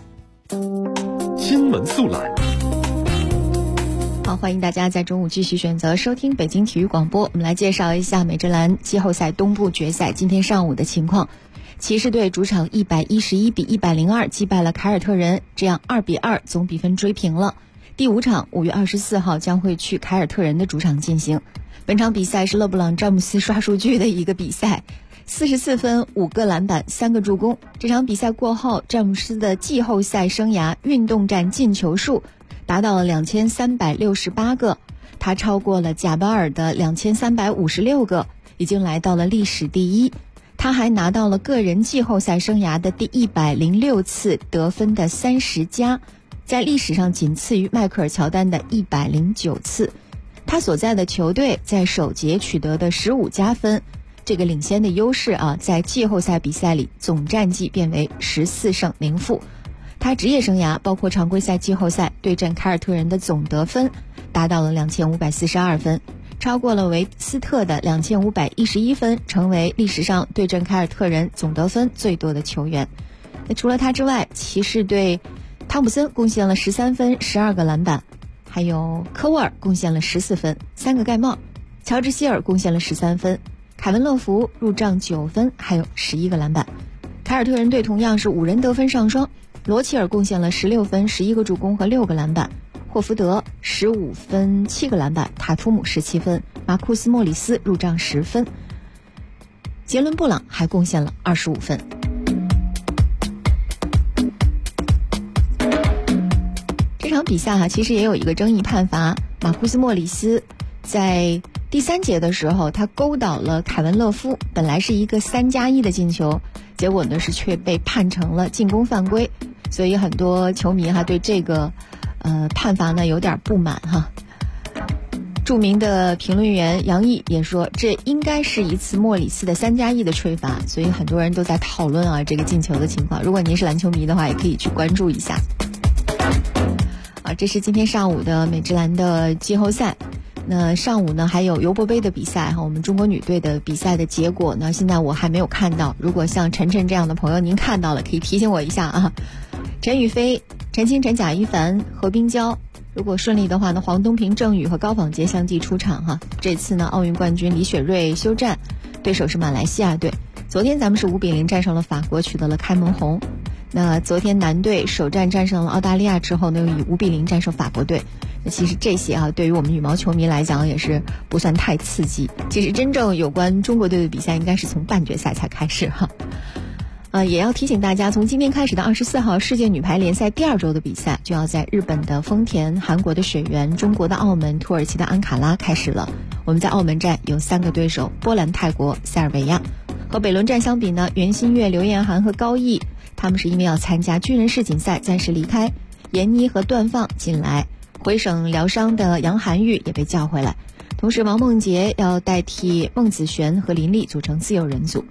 新闻速览。 好，欢迎大家在中午继续选择收听北京体育广播。我们来介绍一下美职篮季后赛东部决赛今天上午的情况。骑士队主场111比102击败了凯尔特人，这样2比2总比分追平了。第5场5月24号将会去凯尔特人的主场进行。本场比赛是勒布朗詹姆斯刷数据的一个比赛，44分5个篮板3个助攻。这场比赛过后，詹姆斯的季后赛生涯运动战进球数达到了2368个，他超过了贾巴尔的2356个，已经来到了历史第一。他还拿到了个人季后赛生涯的第106次得分的30加，在历史上仅次于迈克尔乔丹的109次。他所在的球队在首节取得的15加分，这个领先的优势在季后赛比赛里总战绩变为14胜0负。他职业生涯包括常规赛、季后赛对阵凯尔特人的总得分达到了2542分，超过了维斯特的2511分，成为历史上对阵凯尔特人总得分最多的球员。那除了他之外，骑士队汤普森贡献了13分12个篮板，还有科沃尔贡献了14分3个盖帽，乔治希尔贡献了13分，凯文勒福入账9分还有11个篮板。凯尔特人队同样是5人得分上双，罗齐尔贡献了16分11个助攻和6个篮板，霍福德15分7个篮板，塔图姆17分，马库斯莫里斯入账10分，杰伦布朗还贡献了25分。这场比赛其实也有一个争议判罚，马库斯莫里斯在第3节的时候他勾倒了凯文勒夫，本来是一个3+1的进球，结果呢是却被判成了进攻犯规，所以很多球迷对这个判罚呢有点不满著名的评论员杨毅也说，这应该是一次莫里斯的3+1的吹罚，所以很多人都在讨论这个进球的情况。如果您是篮球迷的话，也可以去关注一下。这是今天上午的美职篮的季后赛。那上午呢还有尤伯杯的比赛我们中国女队的比赛的结果呢，现在我还没有看到。如果像晨晨这样的朋友您看到了，可以提醒我一下陈雨菲、陈清晨、贾一凡、何冰娇，如果顺利的话呢，黄东萍、郑宇和高仿杰相继出场这次呢，奥运冠军李雪芮休战，对手是马来西亚队。昨天咱们是5比0战胜了法国，取得了开门红。那昨天男队首战战胜了澳大利亚之后呢，又以5比0战胜法国队。那其实这些对于我们羽毛球迷来讲也是不算太刺激。其实真正有关中国队的比赛应该是从半决赛才开始也要提醒大家，从今天开始的24号世界女排联赛第2周的比赛就要在日本的丰田、韩国的水原、中国的澳门、土耳其的安卡拉开始了。我们在澳门站有3个对手，波兰、泰国、塞尔维亚。和北仑站相比呢，袁心玥、刘晏涵和高毅他们是因为要参加军人世锦赛暂时离开，闫妮和段放进来，回省疗伤的杨涵玉也被叫回来。同时王梦洁要代替孟子璇和林丽组成自由人组。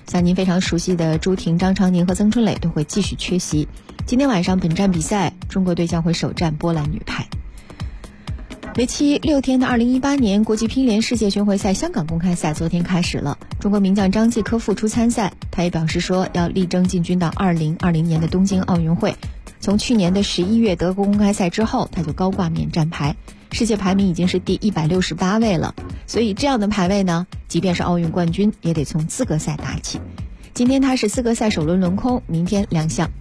像您非常熟悉的朱婷、张常宁和曾春蕾都会继续缺席。今天晚上本站比赛，中国队将会首战波兰女排。为期6天的2018年国际乒联世界巡回赛香港公开赛昨天开始了，中国名将张继科复出参赛，他也表示说要力争进军到2020年的东京奥运会。从去年的11月德国公开赛之后，他就高挂免战牌，世界排名已经是第168位了，所以这样的排位呢，即便是奥运冠军也得从资格赛打起。今天他是资格赛首轮轮空，明天亮相。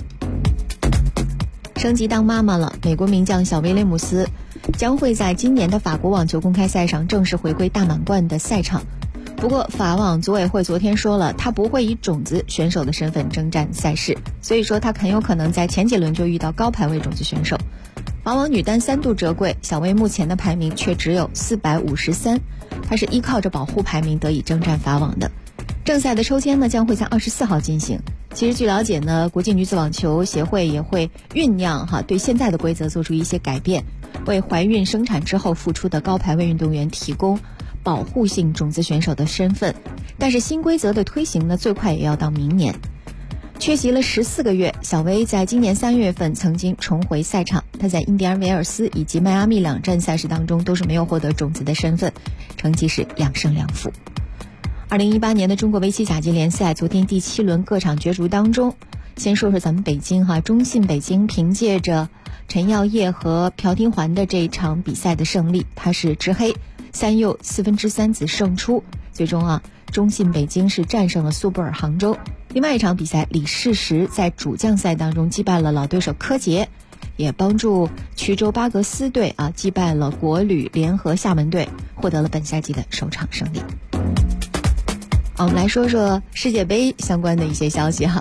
升级当妈妈了，美国名将小威廉姆斯将会在今年的法国网球公开赛上正式回归大满贯的赛场。不过法网组委会昨天说了，他不会以种子选手的身份征战赛事，所以说他很有可能在前几轮就遇到高排位种子选手。法网女单3度折桂，小威目前的排名却只有453，她是依靠着保护排名得以征战法网的。正赛的抽签呢将会在24号进行。其实据了解呢，国际女子网球协会也会酝酿对现在的规则做出一些改变，为怀孕生产之后复出的高排位运动员提供保护性种子选手的身份。但是新规则的推行呢，最快也要到明年。缺席了14个月，小威在今年3月份曾经重回赛场，他在印第安维尔斯以及迈阿密2站赛事当中都是没有获得种子的身份，成绩是2胜2负。2018年的中国围棋甲级联赛昨天第7轮各场角逐当中，先说说咱们北京中信北京凭借着陈耀烨和朴廷桓的这一场比赛的胜利，他是执黑3右3/4子胜出，最终中信北京是战胜了苏泊尔杭州。另外一场比赛，李世石在主将赛当中击败了老对手柯洁，也帮助衢州巴格斯队击败了国旅联合厦门队，获得了本赛季的首场胜利。我们来说说世界杯相关的一些消息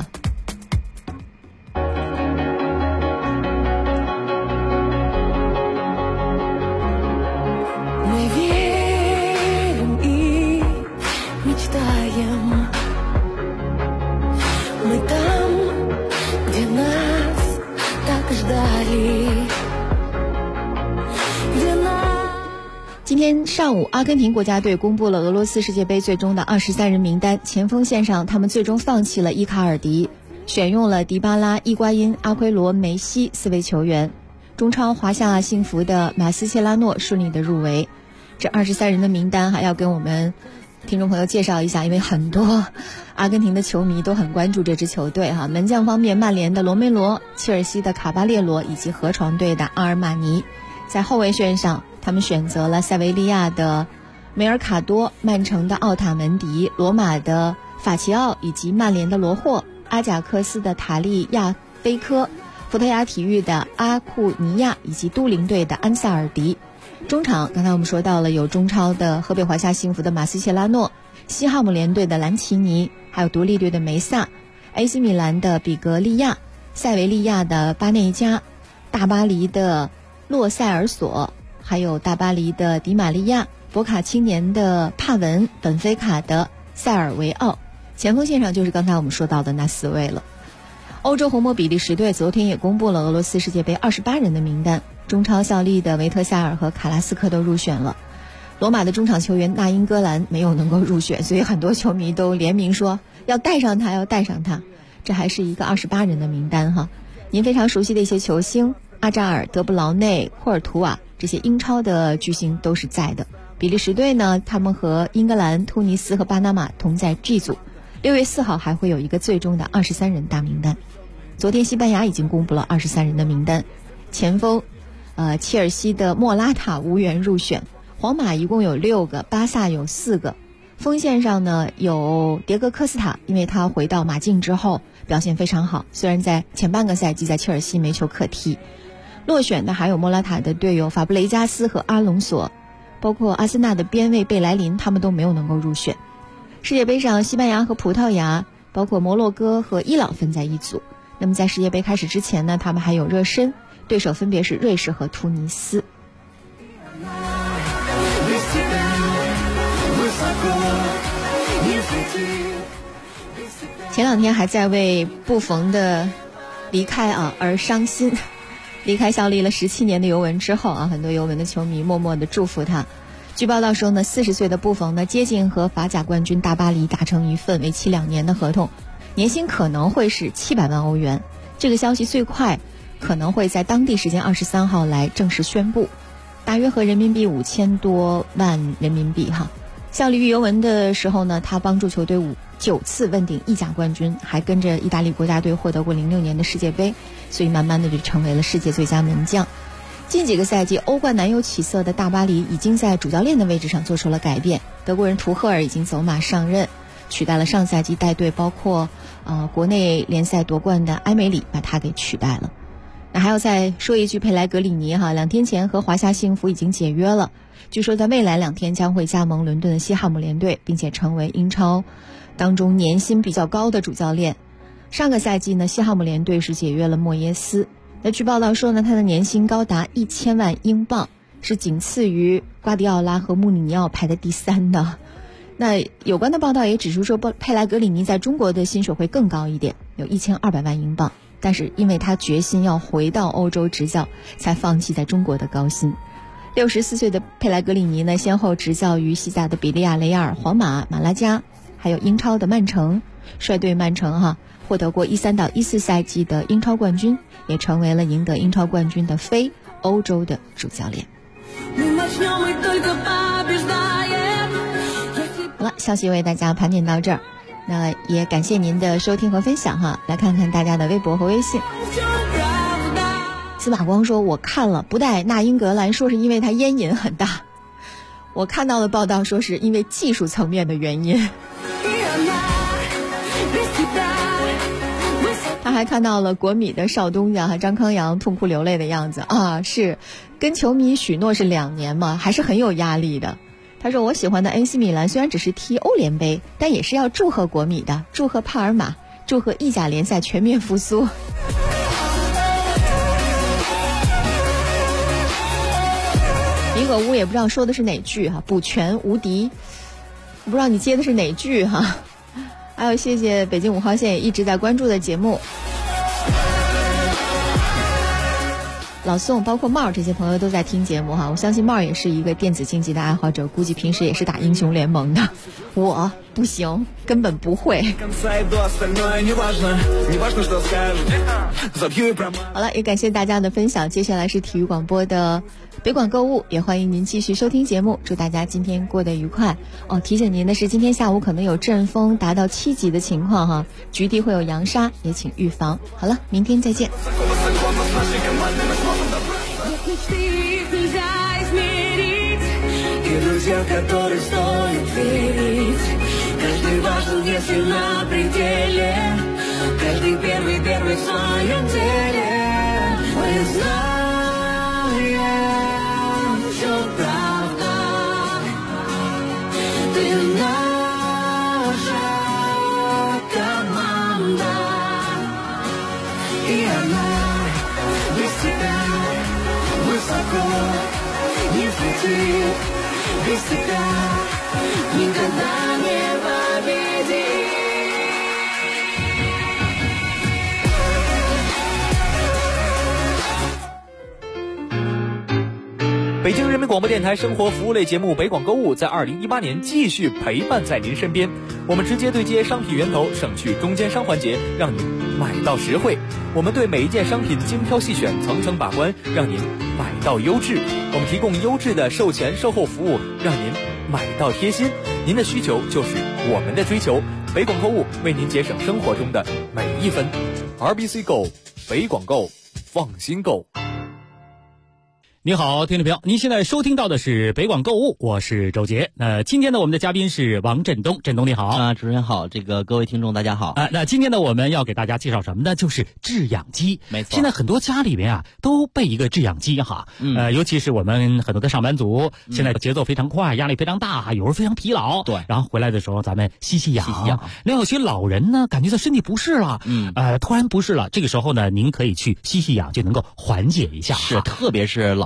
今天上午，阿根廷国家队公布了俄罗斯世界杯最终的23人名单。前锋线上，他们最终放弃了伊卡尔迪，选用了迪巴拉、伊瓜因、阿奎罗、梅西4位球员。中超华夏幸福的马斯切拉诺顺利的入围。这23人的名单还要跟我们听众朋友介绍一下，因为很多阿根廷的球迷都很关注这支球队门将方面，曼联的罗梅罗、切尔西的卡巴列罗以及河床队的阿尔马尼。在后卫线上，他们选择了塞维利亚的梅尔卡多、曼城的奥塔门迪、罗马的法齐奥以及曼联的罗霍、阿贾克斯的塔利亚菲科、葡萄牙体育的阿库尼亚以及都灵队的安萨尔迪。中场刚才我们说到了有中超的河北华夏幸福的马斯切拉诺、西汉姆联队的兰奇尼，还有独立队的梅萨、AC 米兰的比格利亚、塞维利亚的巴内加、大巴黎的洛塞尔索，还有大巴黎的迪玛利亚、博卡青年的帕文、本菲卡的塞尔维奥。前锋线上就是刚才我们说到的那4位了。欧洲红魔比利时队昨天也公布了俄罗斯世界杯28人的名单，中超效力的维特夏尔和卡拉斯克都入选了。罗马的中场球员纳英格兰没有能够入选，所以很多球迷都联名说要带上他，要带上他。这还是一个28人的名单您非常熟悉的一些球星，阿扎尔、德布劳内、库尔图瓦，这些英超的巨星都是在的。比利时队呢，他们和英格兰、突尼斯和巴拿马同在 G 组。6月4号还会有一个最终的23人大名单。昨天西班牙已经公布了23人的名单，前锋切尔西的莫拉塔无缘入选，皇马一共有6个，巴萨有4个。锋线上呢有迭戈科斯塔，因为他回到马竞之后表现非常好，虽然在前半个赛季在切尔西没球可踢。落选的还有莫拉塔的队友法布雷加斯和阿隆索，包括阿森纳的边卫贝莱林，他们都没有能够入选。世界杯上，西班牙和葡萄牙，包括摩洛哥和伊朗分在一组。那么在世界杯开始之前呢，他们还有热身，对手分别是瑞士和突尼斯。前2天还在为布冯的离开而伤心。离开效力了17年的尤文之后很多尤文的球迷默默的祝福他。 据报道说呢，40岁的布冯呢接近和法甲冠军大巴黎达成一份为期2年的合同，年薪可能会是700万欧元。这个消息最快可能会在当地时间23号来正式宣布，大约合人民币5000多万人民币哈。效力于尤文的时候呢，他帮助球队9次问鼎意甲冠军，还跟着意大利国家队获得过06年的世界杯，所以慢慢的就成为了世界最佳门将。近几个赛季欧冠难有起色的大巴黎已经在主教练的位置上做出了改变，德国人图赫尔已经走马上任，取代了上赛季带队包括国内联赛夺冠的埃梅里，把他给取代了。那还要再说一句佩莱格里尼哈，2天前和华夏幸福已经解约了，据说在未来2天将会加盟伦敦的西汉姆联队，并且成为英超当中年薪比较高的主教练。上个赛季呢，西汉姆联队是解约了莫耶斯。那据报道说呢，他的年薪高达1000万英镑，是仅次于瓜迪奥拉和穆里尼奥排在第3的。那有关的报道也指出说，佩莱格里尼在中国的薪水会更高一点，有1200万英镑，但是因为他决心要回到欧洲执教，才放弃在中国的高薪。64岁的佩莱格里尼呢，先后执教于西甲的比利亚雷亚尔、皇马、马拉加，还有英超的曼城，率队曼城获得过13到14赛季的英超冠军，也成为了赢得英超冠军的非欧洲的主教练。好了，消息为大家盘点到这儿，那也感谢您的收听和分享来看看大家的微博和微信。司马光说，我看了，不带那英格兰说是因为他烟瘾很大，我看到的报道说是因为技术层面的原因。他还看到了国米的少东家张康阳痛哭流泪的样子是跟球迷许诺是2年嘛，还是很有压力的。他说，我喜欢的 AC 米兰虽然只是踢欧联杯，但也是要祝贺国米的，祝贺帕尔马，祝贺意甲联赛全面复苏。银河屋也不知道说的是哪句补全无敌，不知道你接的是哪句还有谢谢北京5号线也一直在关注的节目，老宋包括帽这些朋友都在听节目我相信帽也是一个电子竞技的爱好者，估计平时也是打英雄联盟的，我不行，根本不会。好了，也感谢大家的分享，接下来是体育广播的北广购物，也欢迎您继续收听节目，祝大家今天过得愉快提醒您的是，今天下午可能有阵风达到7级的情况局地会有扬沙，也请预防。好了，明天再见。 Каждый важен, если на пределе, каждый первый в своем деле. Мы знаем, что правда, ты наша команда, и она без тебя высоко не взлетит, без тебя никогда не победит. 北京人民广播电台生活服务类节目北广购物在2018年继续陪伴在您身边，我们直接对接商品源头，省去中间商环节，让您买到实惠。我们对每一件商品精挑细选，层层把关，让您买到优质。我们提供优质的售前售后服务，让您买到贴心。您的需求就是我们的追求，北广购物为您节省生活中的每一分。RBC Go， 北广购，放心购。 你好，听众朋友，您现在收听到的是北广购物，我是周杰。今天呢，我们的嘉宾是王振东，振东你好。 主持人好，各位听众大家好。 那今天呢，我们要给大家介绍什么呢？就是制氧机。 没错， 现在很多家里面都备一个制氧机尤其是我们很多的上班族，现在节奏非常快，压力非常大，有时候非常疲劳。 对， 然后回来的时候咱们吸氧。那有些老人呢，感觉到身体不适了，突然不适了，这个时候呢，您可以去吸氧，就能够缓解一下。 是，特别是老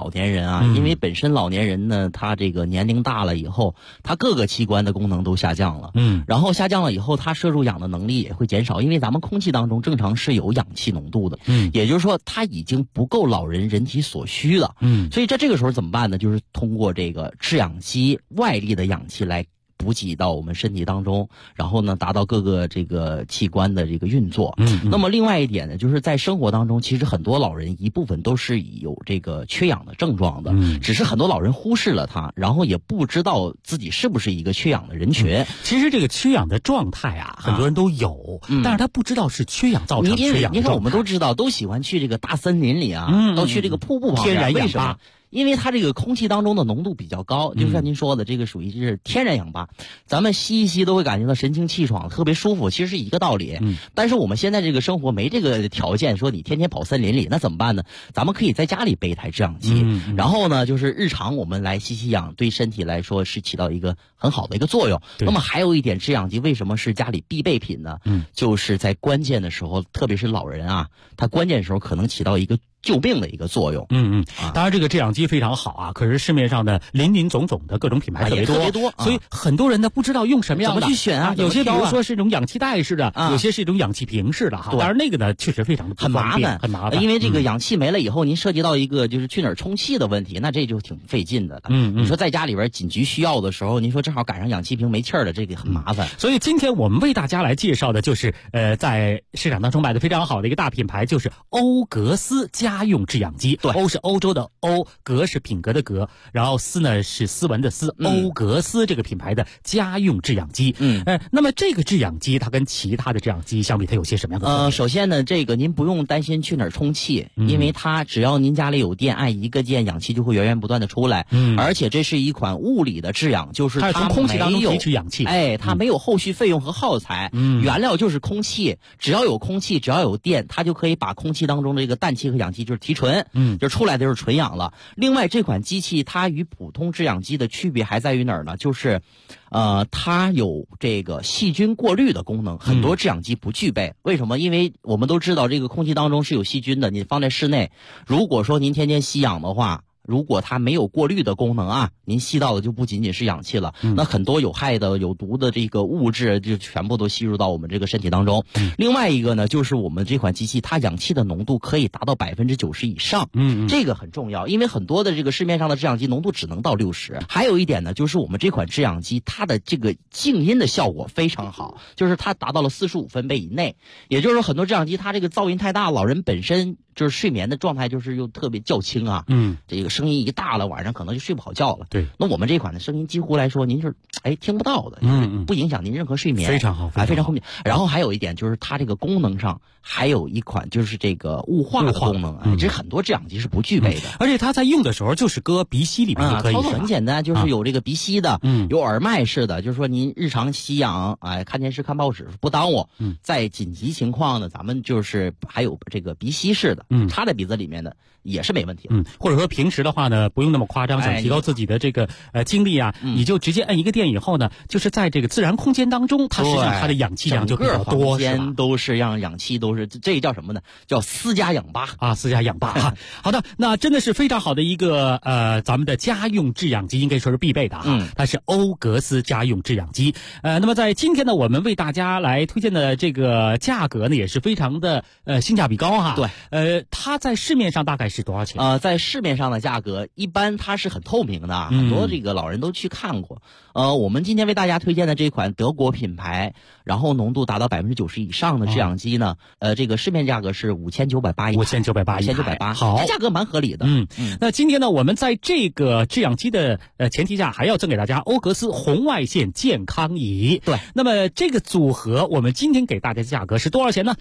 老年人啊，因为本身老年人呢，他这个年龄大了以后，他各个器官的功能都下降了，然后下降了以后，他摄入氧的能力也会减少，因为咱们空气当中正常是有氧气浓度的，也就是说他已经不够老人人体所需了，所以在这个时候怎么办呢？就是通过这个制氧机外力的氧气来补给到我们身体当中，然后呢，达到各个这个器官的这个运作。那么另外一点呢，就是在生活当中，其实很多老人一部分都是有这个缺氧的症状的，只是很多老人忽视了它，然后也不知道自己是不是一个缺氧的人群。 其实这个缺氧的状态啊，很多人都有，但是他不知道是缺氧造成缺氧的状态。 你看我们都知道，都喜欢去这个大森林里啊，都去这个瀑布旁边， 天然氧吧。 为什么？因为它这个空气当中的浓度比较高，就像您说的，这个属于是天然氧吧，咱们吸一吸都会感觉到神清气爽，特别舒服，其实是一个道理。但是我们现在这个生活没这个条件，说你天天跑森林里，那怎么办呢？咱们可以在家里备一台制氧机，然后呢，就是日常我们来吸氧，对身体来说是起到一个很好的一个作用。那么还有一点，制氧机为什么是家里必备品呢？就是在关键的时候，特别是老人啊，他关键时候可能起到一个救命的一个作用。 当然这个制氧机非常好啊，可是市面上的林林总总的各种品牌特别多，所以很多人呢不知道用什么样的， 怎么去选啊？ 有些比如说是一种氧气袋式的，有些是一种氧气瓶式的哈。当然那个呢确实非常的很麻烦， 很麻烦， 因为这个氧气没了以后，您涉及到一个就是去哪儿充气的问题，那这就挺费劲的了。你说在家里边紧急需要的时候，您说正好赶上氧气瓶没气儿了，这个很麻烦。 所以今天我们为大家来介绍的就是在市场当中卖的非常好的一个大品牌，就是欧格斯家用制氧机。 对， 欧是欧洲的欧，格是品格的格，然后斯呢是斯文的斯，欧格斯这个品牌的家用制氧机。那么这个制氧机它跟其他的制氧机相比，它有些什么样的特点？ 首先呢，这个您不用担心去哪儿充气，因为它只要您家里有电，按一个键，氧气就会源源不断的出来。而且这是一款物理的制氧，就是它从空气当中提取氧气， 它没有后续费用和耗材，原料就是空气，只要有空气，只要有电，它就可以把空气当中的这个氮气和氧气就是提纯。就出来的就是纯氧了。另外，这款机器它与普通制氧机的区别还在于哪儿呢？就是，它有这个细菌过滤的功能，很多制氧机不具备。为什么？因为我们都知道这个空气当中是有细菌的，你放在室内，如果说您天天吸氧的话，如果它没有过滤的功能啊，您吸到的就不仅仅是氧气了，那很多有害的、有毒的这个物质就全部都吸入到我们这个身体当中。另外一个呢，就是我们这款机器它氧气的浓度可以达到90%以上，这个很重要，因为很多的这个市面上的制氧机浓度只能到60%。还有一点呢，就是我们这款制氧机它的这个静音的效果非常好，就是它达到了45分贝以内，也就是说很多制氧机它这个噪音太大，老人本身就是睡眠的状态就是又特别较轻啊，这个声音一大了，晚上可能就睡不好觉了。 对， 那我们这款的声音几乎来说，您是听不到的，不影响您任何睡眠， 非常好， 非常后面。然后还有一点就是它这个功能上还有一款就是这个雾化的功能，这很多制氧机是不具备的。 而且它在用的时候就是搁鼻吸里面就可以， 操作很简单，就是有这个鼻吸的，有耳麦式的，就是说您日常吸氧，看电视看报纸不耽误。在紧急情况呢，咱们就是还有这个鼻吸式的，插在鼻子里面的也是没问题的。 或者说平时的话呢，不用那么夸张，想提高自己的这个精力啊，你就直接按一个电以后呢，就是在这个自然空间当中，它实际上它的氧气量就比较多， 整个房间都是让氧气都是，这叫什么呢？叫私家氧吧啊，私家氧吧啊。好的，那真的是非常好的一个咱们的家用制氧机，应该说是必备的啊。它是欧格斯家用制氧机。那么在今天呢，我们为大家来推荐的这个价格呢，也是非常的性价比高哈。 对， 它在市面上大概是多少钱？ 在市面上的价格一般它是很透明的，很多这个老人都去看过。我们今天为大家推荐的这款德国品牌，然后浓度达到90%以上的制氧机呢，这个市面价格是5980， 5980，好， 价格蛮合理的。 那今天呢，我们在这个制氧机的前提下，还要赠给大家欧格斯红外线健康仪。 对， 那么这个组合，我们今天给大家的价格是多少钱呢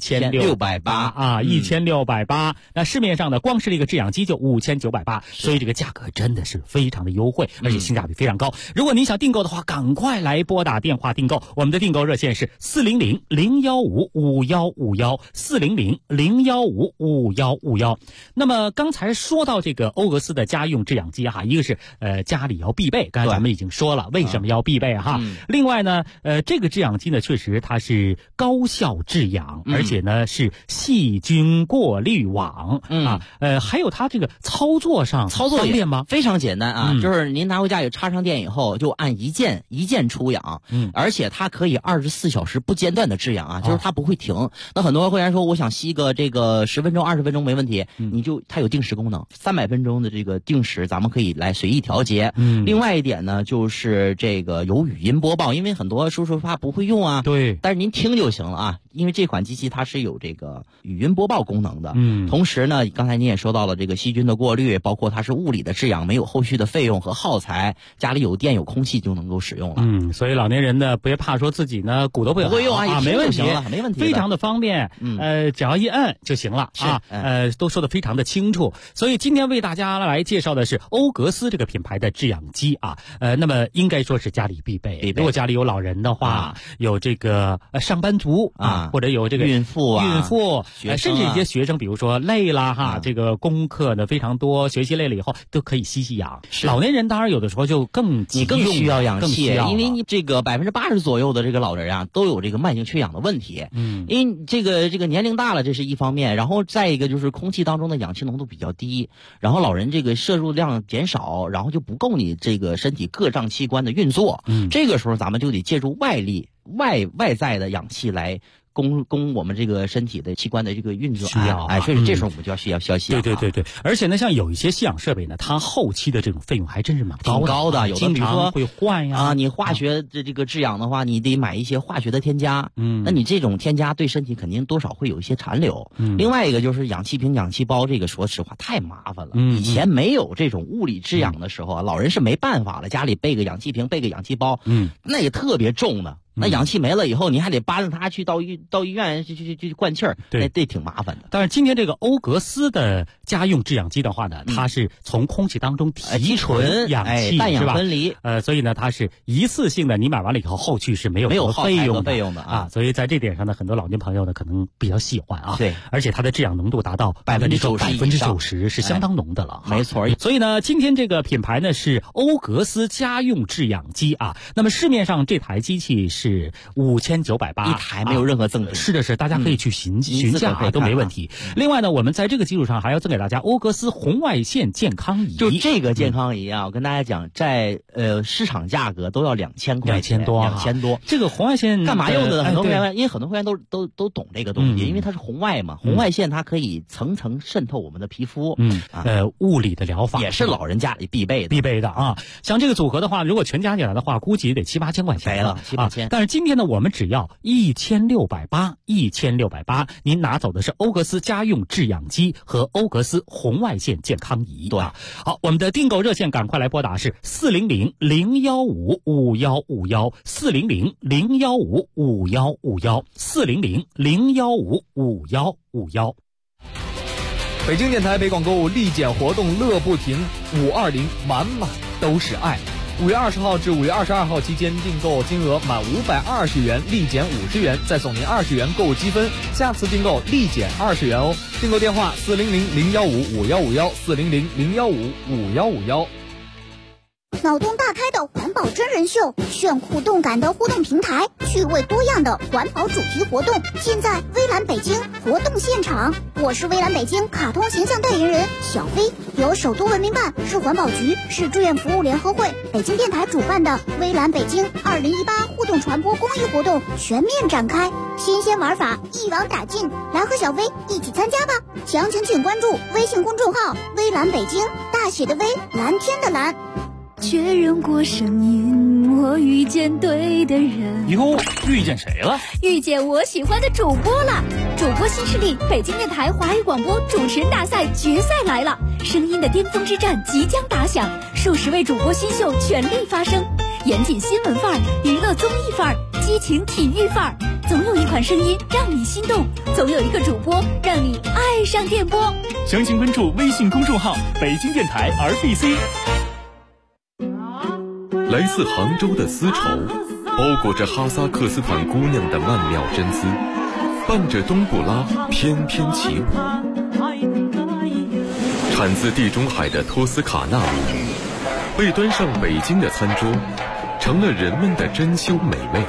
？1680啊，1680。那市面上的光是这个制氧机就5980，所以这个价格真的是非常的优惠，而且性价比非常高。如果您想订购的话，赶快来拨打电话订购，我们的订购热线是400-015-5151，400-015-5151。那么刚才说到这个欧格斯的家用制氧机哈，一个是家里要必备，刚才咱们已经说了为什么要必备哈。另外呢，这个制氧机呢，确实它是高效制氧，而且呢是细菌过滤网还有它这个操操作上方便吗？ 非常简单啊，就是您拿回家也插上电以后，就按一键出氧，而且它可以24小时不间断的制氧啊，就是它不会停。那很多会员说我想吸个这个10分钟、20分钟没问题，它有定时功能，300分钟的这个定时，咱们可以来随意调节。另外一点呢，就是这个有语音播报，因为很多叔叔怕不会用啊， 对， 但是您听就行了啊，因为这款机器它是有这个语音播报功能的。同时呢，刚才您也说到了这个细菌的过滤，包括它是物理的制氧，没有后续的费用和耗材，家里有电有空气就能够使用了。 所以老年人呢，别怕说自己呢骨头不会用啊，没问题， 没问题， 非常的方便。只要一摁就行了啊。都说的非常的清楚。所以今天为大家来介绍的是欧格斯这个品牌的制氧机啊。那么应该说是家里必备。如果家里有老人的话，有这个上班族啊，或者有这个孕妇， 甚至一些学生，比如说累了哈，这个功课呢非常多，学习累了以后都可以吸氧。老年人当然有的时候就更需要氧气，因为你这个80%左右的这个老人啊，都有这个慢性缺氧的问题。因为这个年龄大了，这是一方面，然后再一个就是空气当中的氧气浓度比较低，然后老人这个摄入量减少，然后就不够你这个身体各脏器官的运作。这个时候咱们就得借助外在的氧气来供我们这个身体的器官的这个运作需要。 所以这时候我们就要需要吸氧。 对，而且呢，像有一些吸氧设备呢，它后期的这种费用还真是蛮高的，有的经常会换呀。 你化学的这个制氧的话，你得买一些化学的添加。那你这种添加对身体肯定多少会有一些残留。另外一个就是氧气瓶、氧气包，这个说实话太麻烦了。以前没有这种物理制氧的时候啊，老人是没办法了，家里备个氧气瓶、备个氧气包，那也特别重的。那氧气没了以后，你还得扒着它去到医院去灌气儿，这挺麻烦的。 但是今天这个欧格斯的家用制氧机的话呢，它是从空气当中提纯氧气， 氮氧分离， 所以呢，它是一次性的，你买完了以后，后续是没有费用的啊。所以在这点上呢，很多老年朋友呢可能比较喜欢啊。 对， 而且它的制氧浓度达到90%，是相当浓的了。 没错。 所以呢，今天这个品牌呢是欧格斯家用制氧机啊。那么市面上这台机器是5980 一台，没有任何赠品。 是，大家可以去询价都没问题。另外呢，我们在这个基础上还要赠给大家欧格斯红外线健康仪。 就这个健康仪啊，我跟大家讲，在市场价格都要2000块钱，2000多。 这个红外线干嘛用的？很多会员，因为很多会员都懂这个东西，因为它是红外嘛，红外线它可以层层渗透我们的皮肤。 物理的疗法也是老人家里必备的啊。像这个组合的话，如果全加起来的话，估计得7-8千块钱了，7-8千。 但是今天呢，我们只要1680，您拿走的是欧格斯家用制氧机和欧格斯红外线健康仪。 对， 好，我们的订购热线赶快来拨打是400-015-5151，400-015-5151，400-015-5151。 北京电台北广购物立减活动乐不停，520满满都是爱。5月20号至5月22号期间，订购金额满520元立减50元，再送您20元购物积分，下次订购立减20元哦。订购电话400-015-5151，400-015-5151。 脑洞大开的环保真人秀，炫酷动感的互动平台，趣味多样的环保主题活动，尽在微蓝北京活动现场。我是微蓝北京卡通形象代言人小飞，由首都文明办、市环保局、市志愿服务联合会、北京电台主办的微蓝北京2018互动传播公益活动全面展开，新鲜玩法一网打尽，来和小飞一起参加吧！详情请关注微信公众号微蓝北京，大写的微，蓝天的蓝。 确认过声音，我遇见对的人。 哟，遇见谁了？ 遇见我喜欢的主播了！主播新势力北京电台华语广播主持人大赛决赛来了，声音的巅峰之战即将打响，数十位主播新秀全力发声，严谨新闻范儿，娱乐综艺范儿，激情体育范儿，总有一款声音让你心动，总有一个主播让你爱上电波。 详情关注微信公众号北京电台 RBC。 来自杭州的丝绸，包裹着哈萨克斯坦姑娘的曼妙真姿，伴着冬不拉翩翩起舞。产自地中海的托斯卡纳米，被端上北京的餐桌，成了人们的珍馐美味。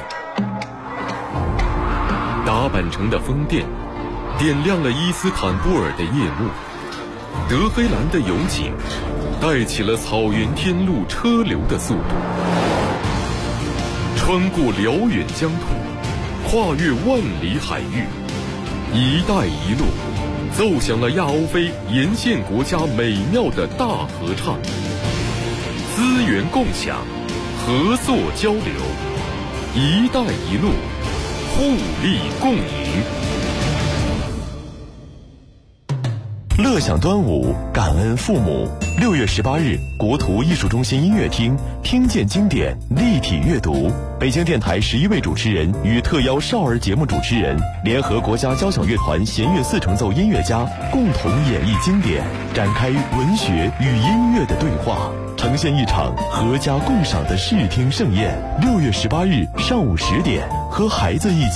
打扮成的风电，点亮了伊斯坦布尔的夜幕。 德黑兰的油井带起了草原天路车流的速度，穿过辽远疆土，跨越万里海域，一带一路奏响了亚欧非沿线国家美妙的大合唱。资源共享，合作交流，一带一路，互利共赢。 乐享端午，感恩父母。6月18日，国图艺术中心音乐厅听见经典立体阅读，北京电台11位主持人与特邀少儿节目主持人联合国家交响乐团弦乐四重奏音乐家共同演绎经典，展开文学与音乐的对话，呈现一场合家共赏的视听盛宴。6月18日上午10点，和孩子一起